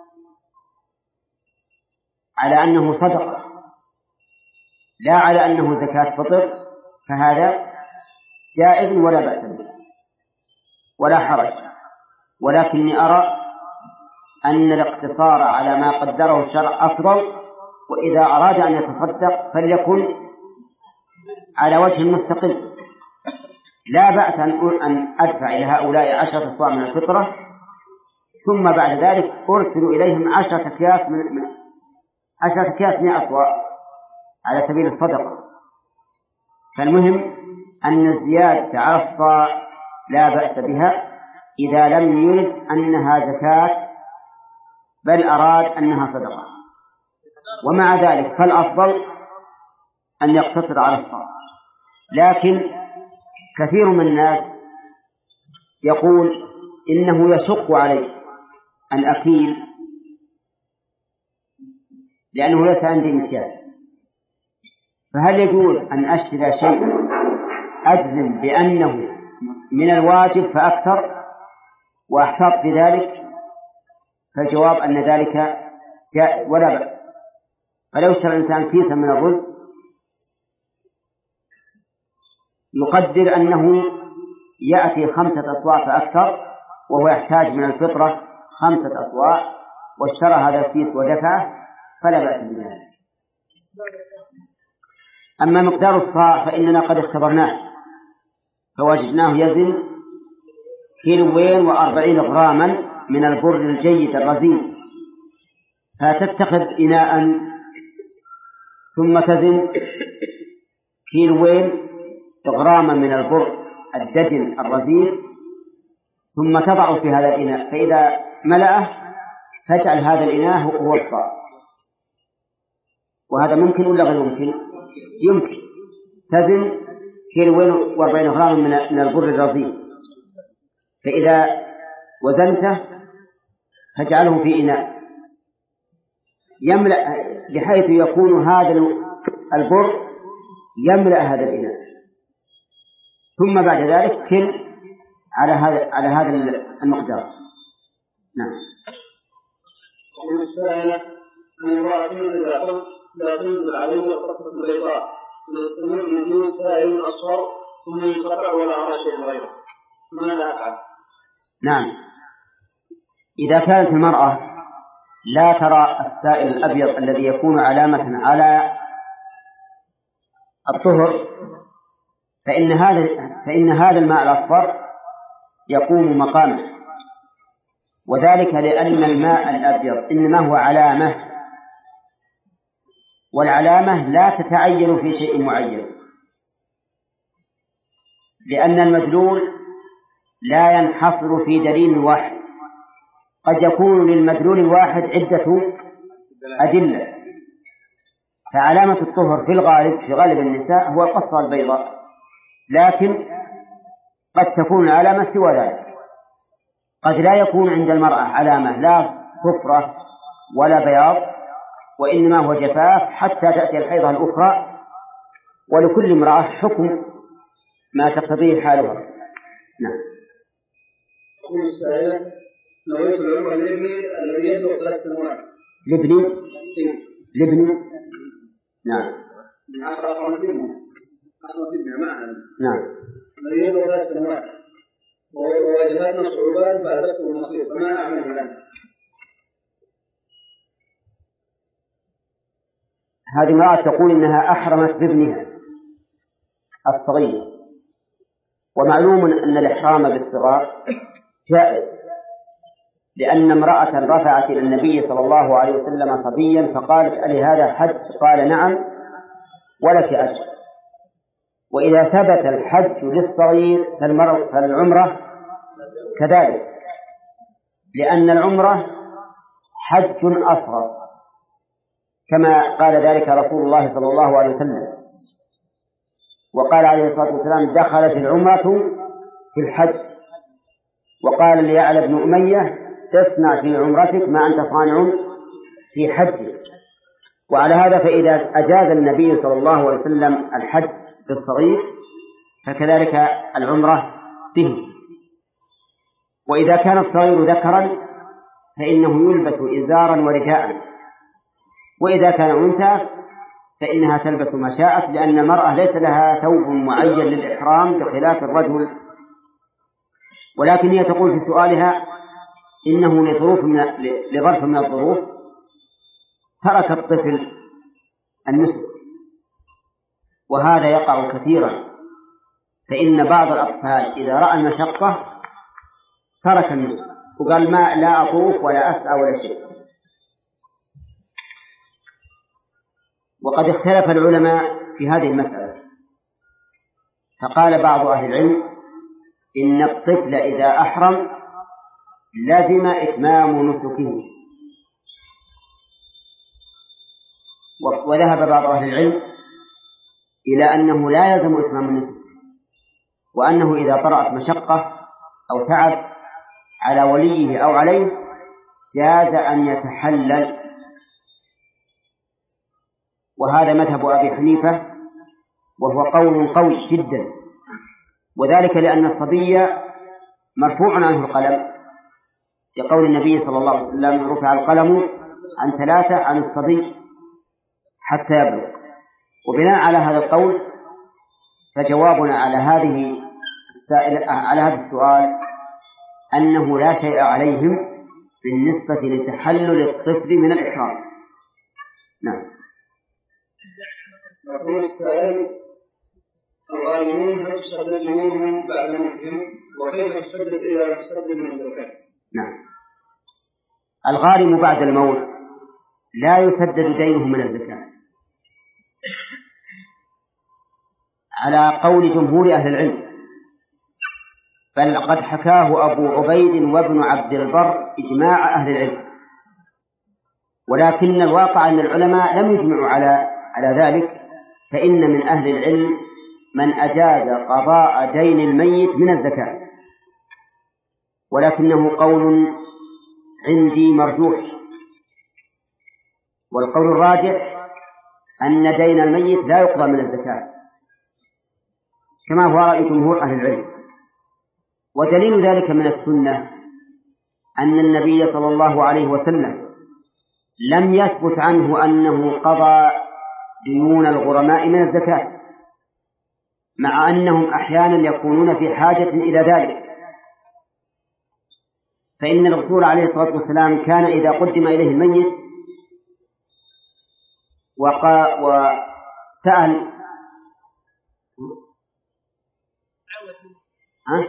على أنه صدقة لا على أنه زكاة فطر فهذا جائز ولا بأس به ولا حرج. ولكني أرى أن الاقتصار على ما قدره الشرع أفضل، وإذا أراد أن يتصدق فليكن على وجه مستقل. لا بأس أن أدفع إلى هؤلاء عشرة أصواع من الفطرة ثم بعد ذلك أرسل إليهم عشرة أكياس من عشرة أكياس من أصواع على سبيل الصدقة. فالمهم أن الزيادة على الصاع لا بأس بها، إذا لم يرد أنها زكاة بل أراد أنها صدقة. ومع ذلك فالأفضل أن يقتصر على الصاع. لكن كثير من الناس يقول إنه يشق علي أن أكيل لأنه ليس عندي امتياز، فهل يجوز أن أشتري شيئا أجزم بأنه من الواجب فأكثر وأحتاط بذلك؟ فالجواب أن ذلك جائز ولا بأس. فلو اشترى الإنسان كيسا من الرز يقدر أنه يأتي خمسة أصواع فأكثر وهو يحتاج من الفطرة خمسة أصواع واشترى هذا الكيس ودفعه فلا بأس بذلك. أما مقدار الصاع فإننا قد اختبرناه فوجدناه يزن كيلوين وأربعين غراما من البر الجيد الرزين، فتتخذ إناء ثم تزن كيلوين غراما من البر الدجن الرزين ثم تضع في هذا الإناء، فإذا ملأه فاجعل هذا الإناء هو الصاع. وهذا ممكن ولا غير ممكن؟ يمكن. تزن كيلوين وأربعين غراما من البر الرزين، فإذا وزنته فاجعله في إناء يملأ بحيث يكون هذا البر يملأ هذا الإناء، ثم بعد ذلك كل على هذا على هذا المقدار. نعم. ومن السائلة أن امرأة إذا قلت لا تنزل عليه القصة البيضاء يستمر بدون سائل أصفر ثم ينقطع ولا أرى شيء غيره، ماذا أفعل؟ نعم، إذا كانت المرأة لا ترى السائل الأبيض الذي يكون علامة على الطهر فإن هذا فإن هذا الماء الأصفر يقوم مقامه، وذلك لأن الماء الأبيض إنما هو علامة، والعلامة لا تتعين في شيء معين، لأن المدلول لا ينحصر في دليل واحد، قد يكون للمدلول الواحد عدة أدلة. فعلامة الطهر في الغالب في غالب النساء هو القصة البيضاء، لكن قد تكون العلامة سوى ذلك. قد لا يكون عند المرأة علامة لا صفرة ولا بياض، وإنما هو جفاف حتى تأتي الحيضة الأخرى، ولكل امرأة حكم ما تقتضيه حالها. نعم. أقول السائلة نويت العمر لابني الذي يبلغ ثلاث سنوات. لابني لابني نعم. من آخر أخرى ابنه أخرى ابنه معنا. نعم. الذي يبلغ ثلاث سنوات وواجهتنا صعوبات فألبسته المخيط، فما أعمل الآن؟ هذه امرأة تقول إنها أحرمت بابنها الصغير، ومعلوم أن الإحرام بالصغار جائز، لأن امرأة رفعت إلى النبي صلى الله عليه وسلم صبيا فقالت ألي هذا حج؟ قال نعم ولك أجر. وإذا ثبت الحج للصغير فالعمرة كذلك، لأن العمرة حج أصغر كما قال ذلك رسول الله صلى الله عليه وسلم، وقال عليه الصلاة والسلام دخلت العمرة في الحج، وقال ليعلى بن أمية تصنع في عمرتك ما أنت صانع في حجك. وعلى هذا فإذا أجاز النبي صلى الله عليه وسلم الحج بالصغير فكذلك العمرة به. وإذا كان الصغير ذكرا فإنه يلبس إزارا ورداء، وإذا كان أنثى فإنها تلبس ما شاءت، لأن المرأة ليس لها ثوب معين للإحرام بخلاف الرجل. ولكن هي تقول في سؤالها إنه لظروف من لظرف من الظروف ترك الطفل النسك، وهذا يقع كثيرا، فإن بعض الأطفال إذا رأى المشقة ترك النسك وقال ما لا أطوف ولا أسعى ولا شيء. وقد اختلف العلماء في هذه المسألة، فقال بعض أهل العلم إن الطفل إذا أحرم لزم إتمام نسكه. وذهب بعض أهل العلم إلى أنه لا يلزم إتمام النسك، وأنه إذا طرأت مشقة أو تعب على وليه أو عليه جاز أن يتحلل، وهذا مذهب أبي حنيفة وهو قول قوي جدا، وذلك لأن الصبي مرفوع عنه القلم، لقول النبي صلى الله عليه وسلم رفع القلم عن ثلاثة عن الصبي حتى يبلغ. وبناء على هذا القول فجوابنا على هذه السائل على هذا السؤال أنه لا شيء عليهم بالنسبة لتحلل الطفل من الإحرام. نعم. يقول السائل: الغالمون هل تسدد ديونهم بعد موتهم؟ وكيف تسدد إذا تسدد من الزكاة؟ نعم. الغارم بعد الموت لا يسدد دينه من الزكاة على قول جمهور أهل العلم، بل قد حكاه أبو عبيد وابن عبد البر إجماع أهل العلم، ولكن الواقع أن العلماء لم يجمعوا على على ذلك، فإن من أهل العلم من أجاز قضاء دين الميت من الزكاة، ولكنه قول عندي مرجوح، والقول الراجح أن دين الميت لا يقضى من الزكاة كما هو رأي جمهور أهل العلم. ودليل ذلك من السنة أن النبي صلى الله عليه وسلم لم يثبت عنه أنه قضى ديون الغرماء من الزكاة، مع أنهم أحيانا يكونون في حاجة إلى ذلك، فإن الرسول عليه الصلاة والسلام كان إذا قدم إليه الميت وقا وسأل ها؟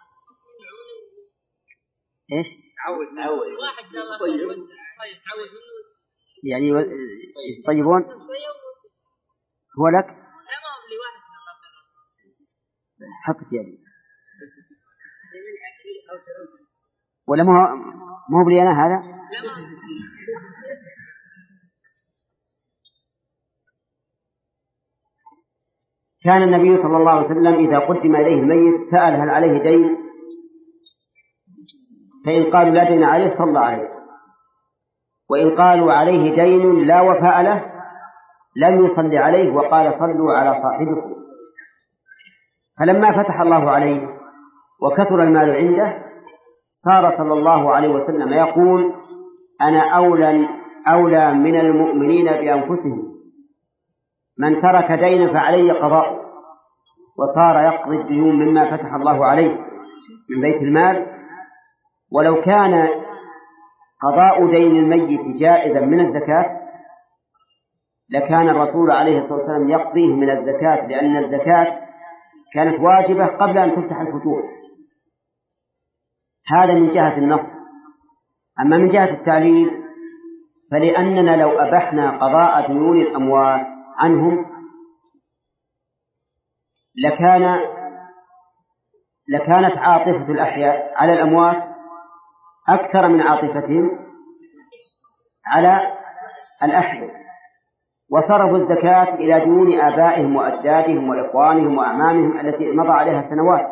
إيش؟ عود عود واحد طيب عود يعني يطيبون هو لك؟ لا ما هو لواحد حط في يدي ولا ما هو ما هو بلي أنا هذا؟ كان النبي صلى الله عليه وسلم إذا قدم إليه الميت سأل هل عليه دين، فإن قالوا لا دين عليه صلى عليه، وإن قالوا عليه دين لا وفاء له لم يصلي عليه وقال صلوا على صاحبكم. فلما فتح الله عليه وكثر المال عنده صار صلى الله عليه وسلم يقول: أنا أولى أولى من المؤمنين بأنفسهم، من ترك دينا فعلي قضاء، وصار يقضي الديون مما فتح الله عليه من بيت المال. ولو كان قضاء دين الميت جائزا من الزكاة لكان الرسول عليه الصلاة والسلام يقضيه من الزكاة، لأن الزكاة كانت واجبة قبل أن تفتح الفتوح. هذا من جهة النص. أما من جهة التعليل فلأننا لو أبحنا قضاء ديون الأموات عنهم لكان لكانت عاطفة الأحياء على الأموات أكثر من عاطفتهم على الأحياء، وصرفوا الزكاة إلى ديون آبائهم وأجدادهم وإخوانهم وأعمامهم التي مضى عليها سنوات،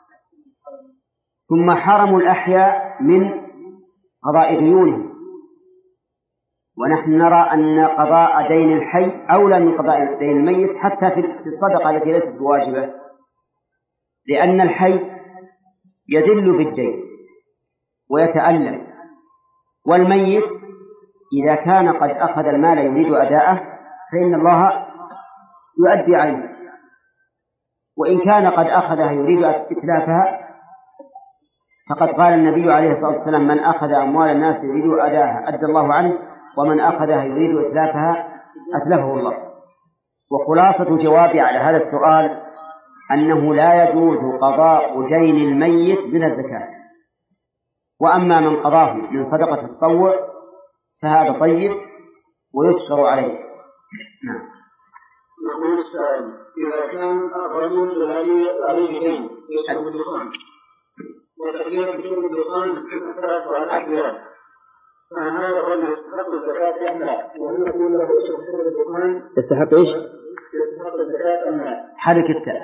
ثم حرموا الأحياء من قضاء ديونهم. ونحن نرى أن قضاء دين الحي أولى من قضاء دين الميت حتى في الصدقة التي ليست بواجبة، لأن الحي يذل بالدين ويتألم، والميت إذا كان قد أخذ المال يريد أداءه فإن الله يؤدي عنه، وإن كان قد أخذها يريد إتلافها فقد قال النبي عليه الصلاة والسلام: من أخذ أموال الناس يريد أداءها أدى الله عنه، ومن أخذها يريد إتلافها أتلفه الله. وخلاصة جوابي على هذا السؤال أنه لا يجوز قضاء دين الميت من الزكاة، وأما من قضاه من صدقة التطوع فهذا طيب ويشكر عليه. نعم. يقول السائل: إذا كان الرجل الذي عليه دين يشرب الدخان وتقليل شرب الدخان ثلاث وأربع ريال، فهذا الرجل يستحق الزكاة أم لا؟ وهل يكون له شرب الدخان يستحق إيش؟ يستحق الزكاة أم لا؟ حرك التاء.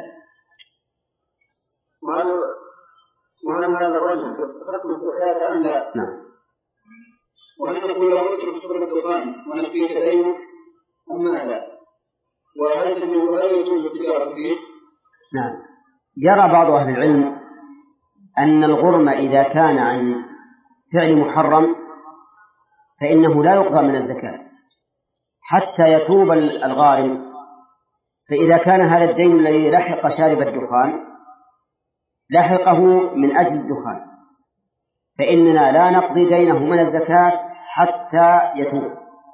وهل هذا الرجل يستحق الزكاة أم لا؟ نعم. وهل يكون له شرب الدخان ونفيك دينه أم لا؟ وهل يجوز التجارة فيه؟ نعم. يرى بعض أهل العلم أن الغرم إذا كان عن فعل محرم فإنه لا يقضى من الزكاة حتى يتوب الغارم. فإذا كان هذا الدين الذي لحق شارب الدخان لحقه من أجل الدخان فإننا لا نقضي دينه من الزكاة حتى يتوب.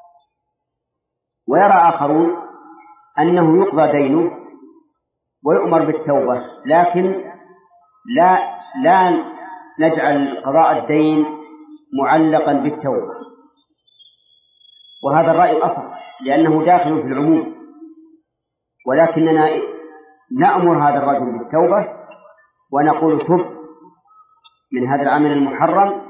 ويرى آخرون أنه يقضى دينه ويؤمر بالتوبة، لكن لا لا نجعل قضاء الدين معلقا بالتوبة، وهذا الرأي أصح لأنه داخل في العموم، ولكننا نأمر هذا الرجل بالتوبة ونقول تب من هذا العمل المحرم.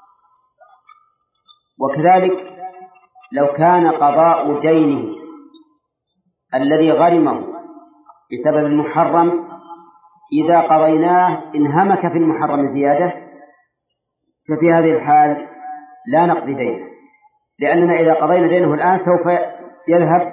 وكذلك لو كان قضاء دينه الذي غرمه بسبب المحرم إذا قضيناه انهمك في المحرم زيادة ففي هذه الحال لا نقضي دينه، لأننا إذا قضينا دينه الآن سوف يذهب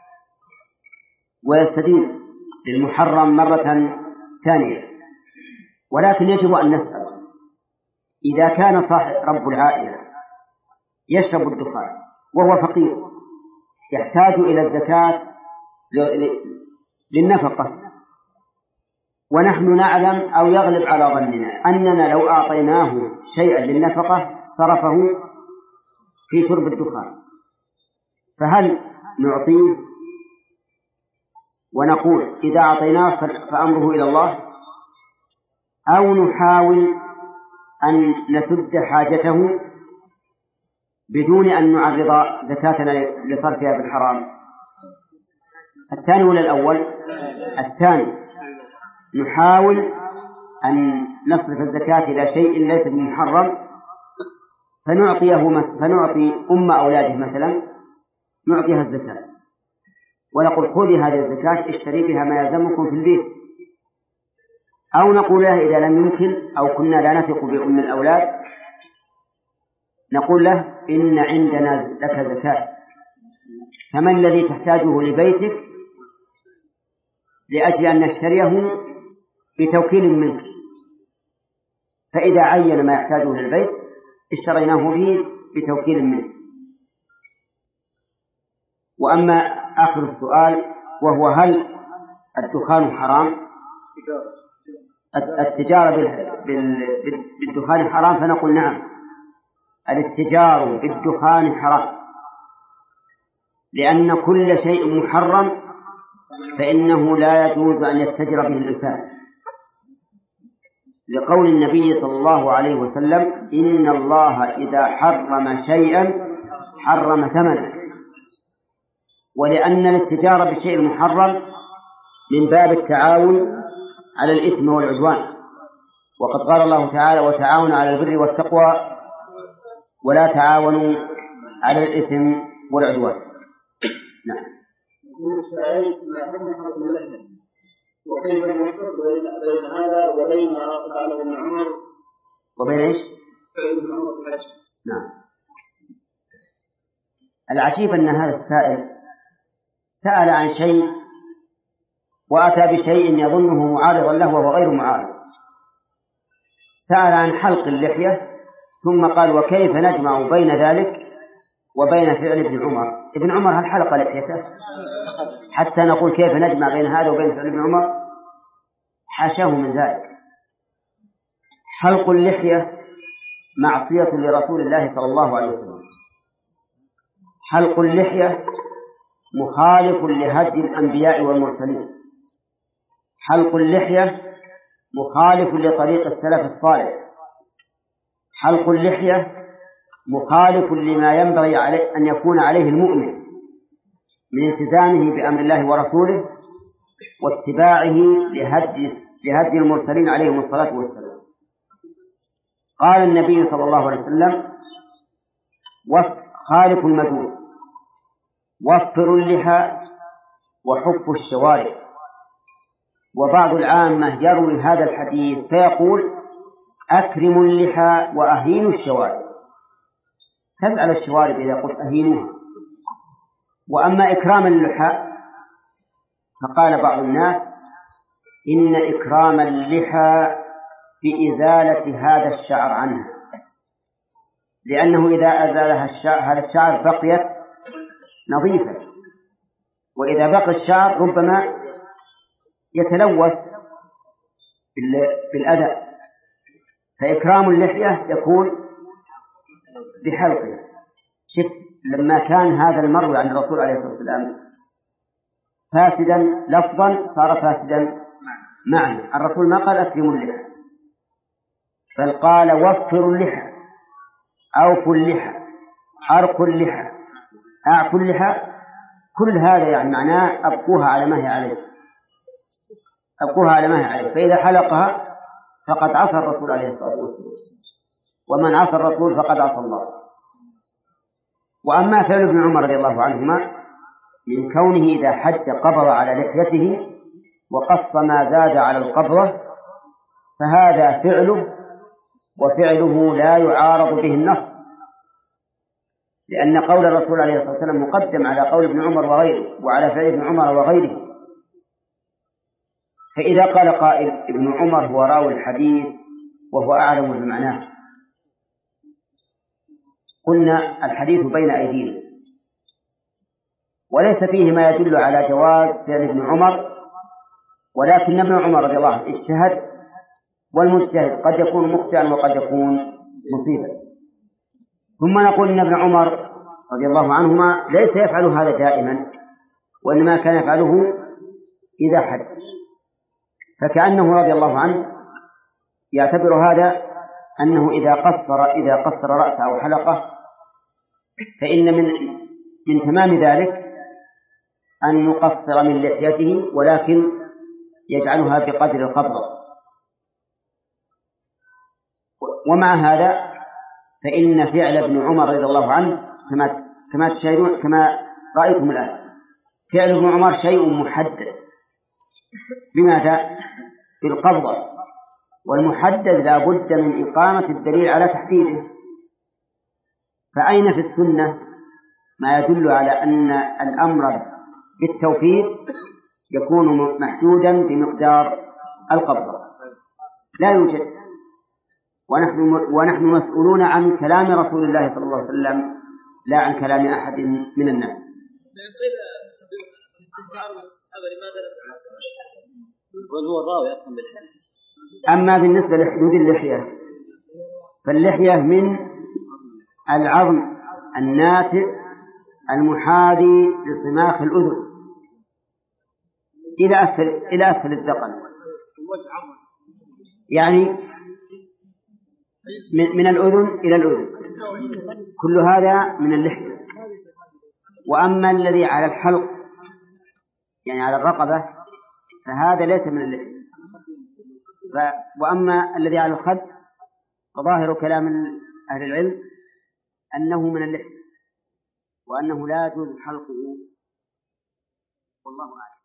ويستدين للمحرم مرة ثانية. ولكن يجب أن نسأل إذا كان صاحب رب العائلة يشرب الدخان وهو فقير يحتاج إلى الزكاة للنفقة، ونحن نعلم أو يغلب على ظننا أننا لو أعطيناه شيئا للنفقة صرفه في شرب الدخان، فهل نعطيه ونقول إذا أعطيناه فأمره إلى الله، أو نحاول أن نسد حاجته بدون أن نعرض زكاتنا لصرفها بالحرام؟ الثاني ولا الأول؟ الثاني. نحاول أن نصرف الزكاة إلى شيء ليس بمحرم فنعطيه فنعطي أم أولاده مثلا نعطيها الزكاة ونقول خذي هذه الزكاة اشتري بها ما يلزمكم في البيت، أو نقول له إذا لم يمكن أو كنا لا نثق بأم الأولاد نقول له إن عندنا لك زكاة فما الذي تحتاجه لبيتك لأجل أن نشتريه بتوكيل منك، فإذا عين ما يحتاجه للبيت اشتريناه به بتوكيل منه. وأما آخر السؤال وهو هل الدخان حرام؟ التجارة بالدخان حرام؟ فنقول نعم، الاتجار بالدخان حرام، لأن كل شيء محرم فإنه لا يجوز أن يتجر به الإنسان، لقول النبي صلى الله عليه وسلم إن الله إذا حرم شيئا حرم ثمنه، ولأن الاتجار بالشيء المحرم من باب التعاون على الإثم والعدوان، وقد قال الله تعالى وتعاونوا على البر والتقوى ولا تعاونوا على الإثم والعدوان. نعم. وكيف نفرق بين هذا وبين ما قاله ابن عمر وبين ايش؟ ابن عمر في الحج. نعم. العجيب أن هذا السائل سأل عن شيء وأتى بشيء يظنه معارضا له وهو غير معارض. سأل عن حلق اللحية ثم قال وكيف نجمع بين ذلك وبين فعل ابن عمر؟ ابن عمر هل حلق لحيته حتى نقول كيف نجمع بين هذا وبين فعل ابن عمر؟ حاشاه من ذلك. حلق اللحية معصية لرسول الله صلى الله عليه وسلم. حلق اللحية مخالف لهدي الأنبياء والمرسلين. حلق اللحية مخالف لطريق السلف الصالح. حلق اللحية مخالف لما ينبغي عليه أن يكون عليه المؤمن من التزامه بأمر الله ورسوله واتباعه لهدي, لهدي المرسلين عليهم الصلاة والسلام. قال النبي صلى الله عليه وسلم خالف المجوس وفروا اللحى وحفوا الشوارب. وبعض العامة يروي هذا الحديث فيقول أكرموا اللحى وأهينوا الشوارب، تسأل الشوارب إذا قلت أهينوها. وأما إكرام اللحى فقال بعض الناس إن إكرام اللحى بإزالة هذا الشعر عنها، لأنه إذا أزالها الشعر هذا الشعر بقيت نظيفة، وإذا بقي الشعر ربما يتلوث بالأذى، فإكرام اللحية يكون بحلقه. شف لما كان هذا المروي عن الرسول عليه الصلاة والسلام فاسدا لفظا صار فاسدا معنى. الرسول ما قال أكرموا اللحى، بل قال وفروا اللحى، أوفوا اللحى، أرقوا اللحى، أعفوا اللحى. كل هذا يعني معناه أبقوها على ما هي عليه، أبقوها على ما هي عليه. فإذا حلقها فقد عصى الرسول عليه الصلاة والسلام، ومن عصى الرسول فقد عصى الله. وأما فعل ابن عمر رضي الله عنهما من كونه إذا حج قبض على لحيته وقص ما زاد على القبضة، فهذا فعله، وفعله لا يعارض به النص، لأن قول الرسول عليه الصلاة والسلام مقدم على قول ابن عمر وغيره وعلى فعل ابن عمر وغيره. فإذا قال قائل ابن عمر هو راوي الحديث وهو أعلم بمعناه، قلنا الحديث بين أيدينا وليس فيه ما يدل على جواز فعل ابن عمر، ولكن ابن عمر رضي الله عنه اجتهد، والمجتهد قد يكون مخطئا وقد يكون مصيبا. ثم نقول إن ابن عمر رضي الله عنهما ليس يفعل هذا دائما، وإنما كان يفعله إذا حج، فكأنه رضي الله عنه يعتبر هذا أنه إذا قصر إذا قصر رأسه أو حلقه فإن من من تمام ذلك أن يقصر من لحيته، ولكن يجعلها بقدر القبضة. ومع هذا فإن فعل ابن عمر رضي الله عنه كما كما تشاهدون كما رأيتم الآن، فعل ابن عمر شيء محدد. بماذا؟ بالقبضة، والمحدد لا بد من إقامة الدليل على تحديده. فأين في السنة ما يدل على أن الأمر بالتوفيق يكون محدودا بمقدار القبضة؟ لا يوجد. ونحن ونحن مسؤولون عن كلام رسول الله صلى الله عليه وسلم لا عن كلام أحد من الناس. أما بالنسبة لحدود اللحية فاللحية من العظم الناتئ المحاذي لصماخ الأذن إلى أسفل إلى أسفل الذقن، يعني من الأذن إلى الأذن، كل هذا من اللحية. وأما الذي على الحلق يعني على الرقبة فهذا ليس من اللحية. وأما الذي على الخد فظاهر كلام أهل العلم أنه من اللحية، وأنه لا يجوز حلقه، والله أعلم.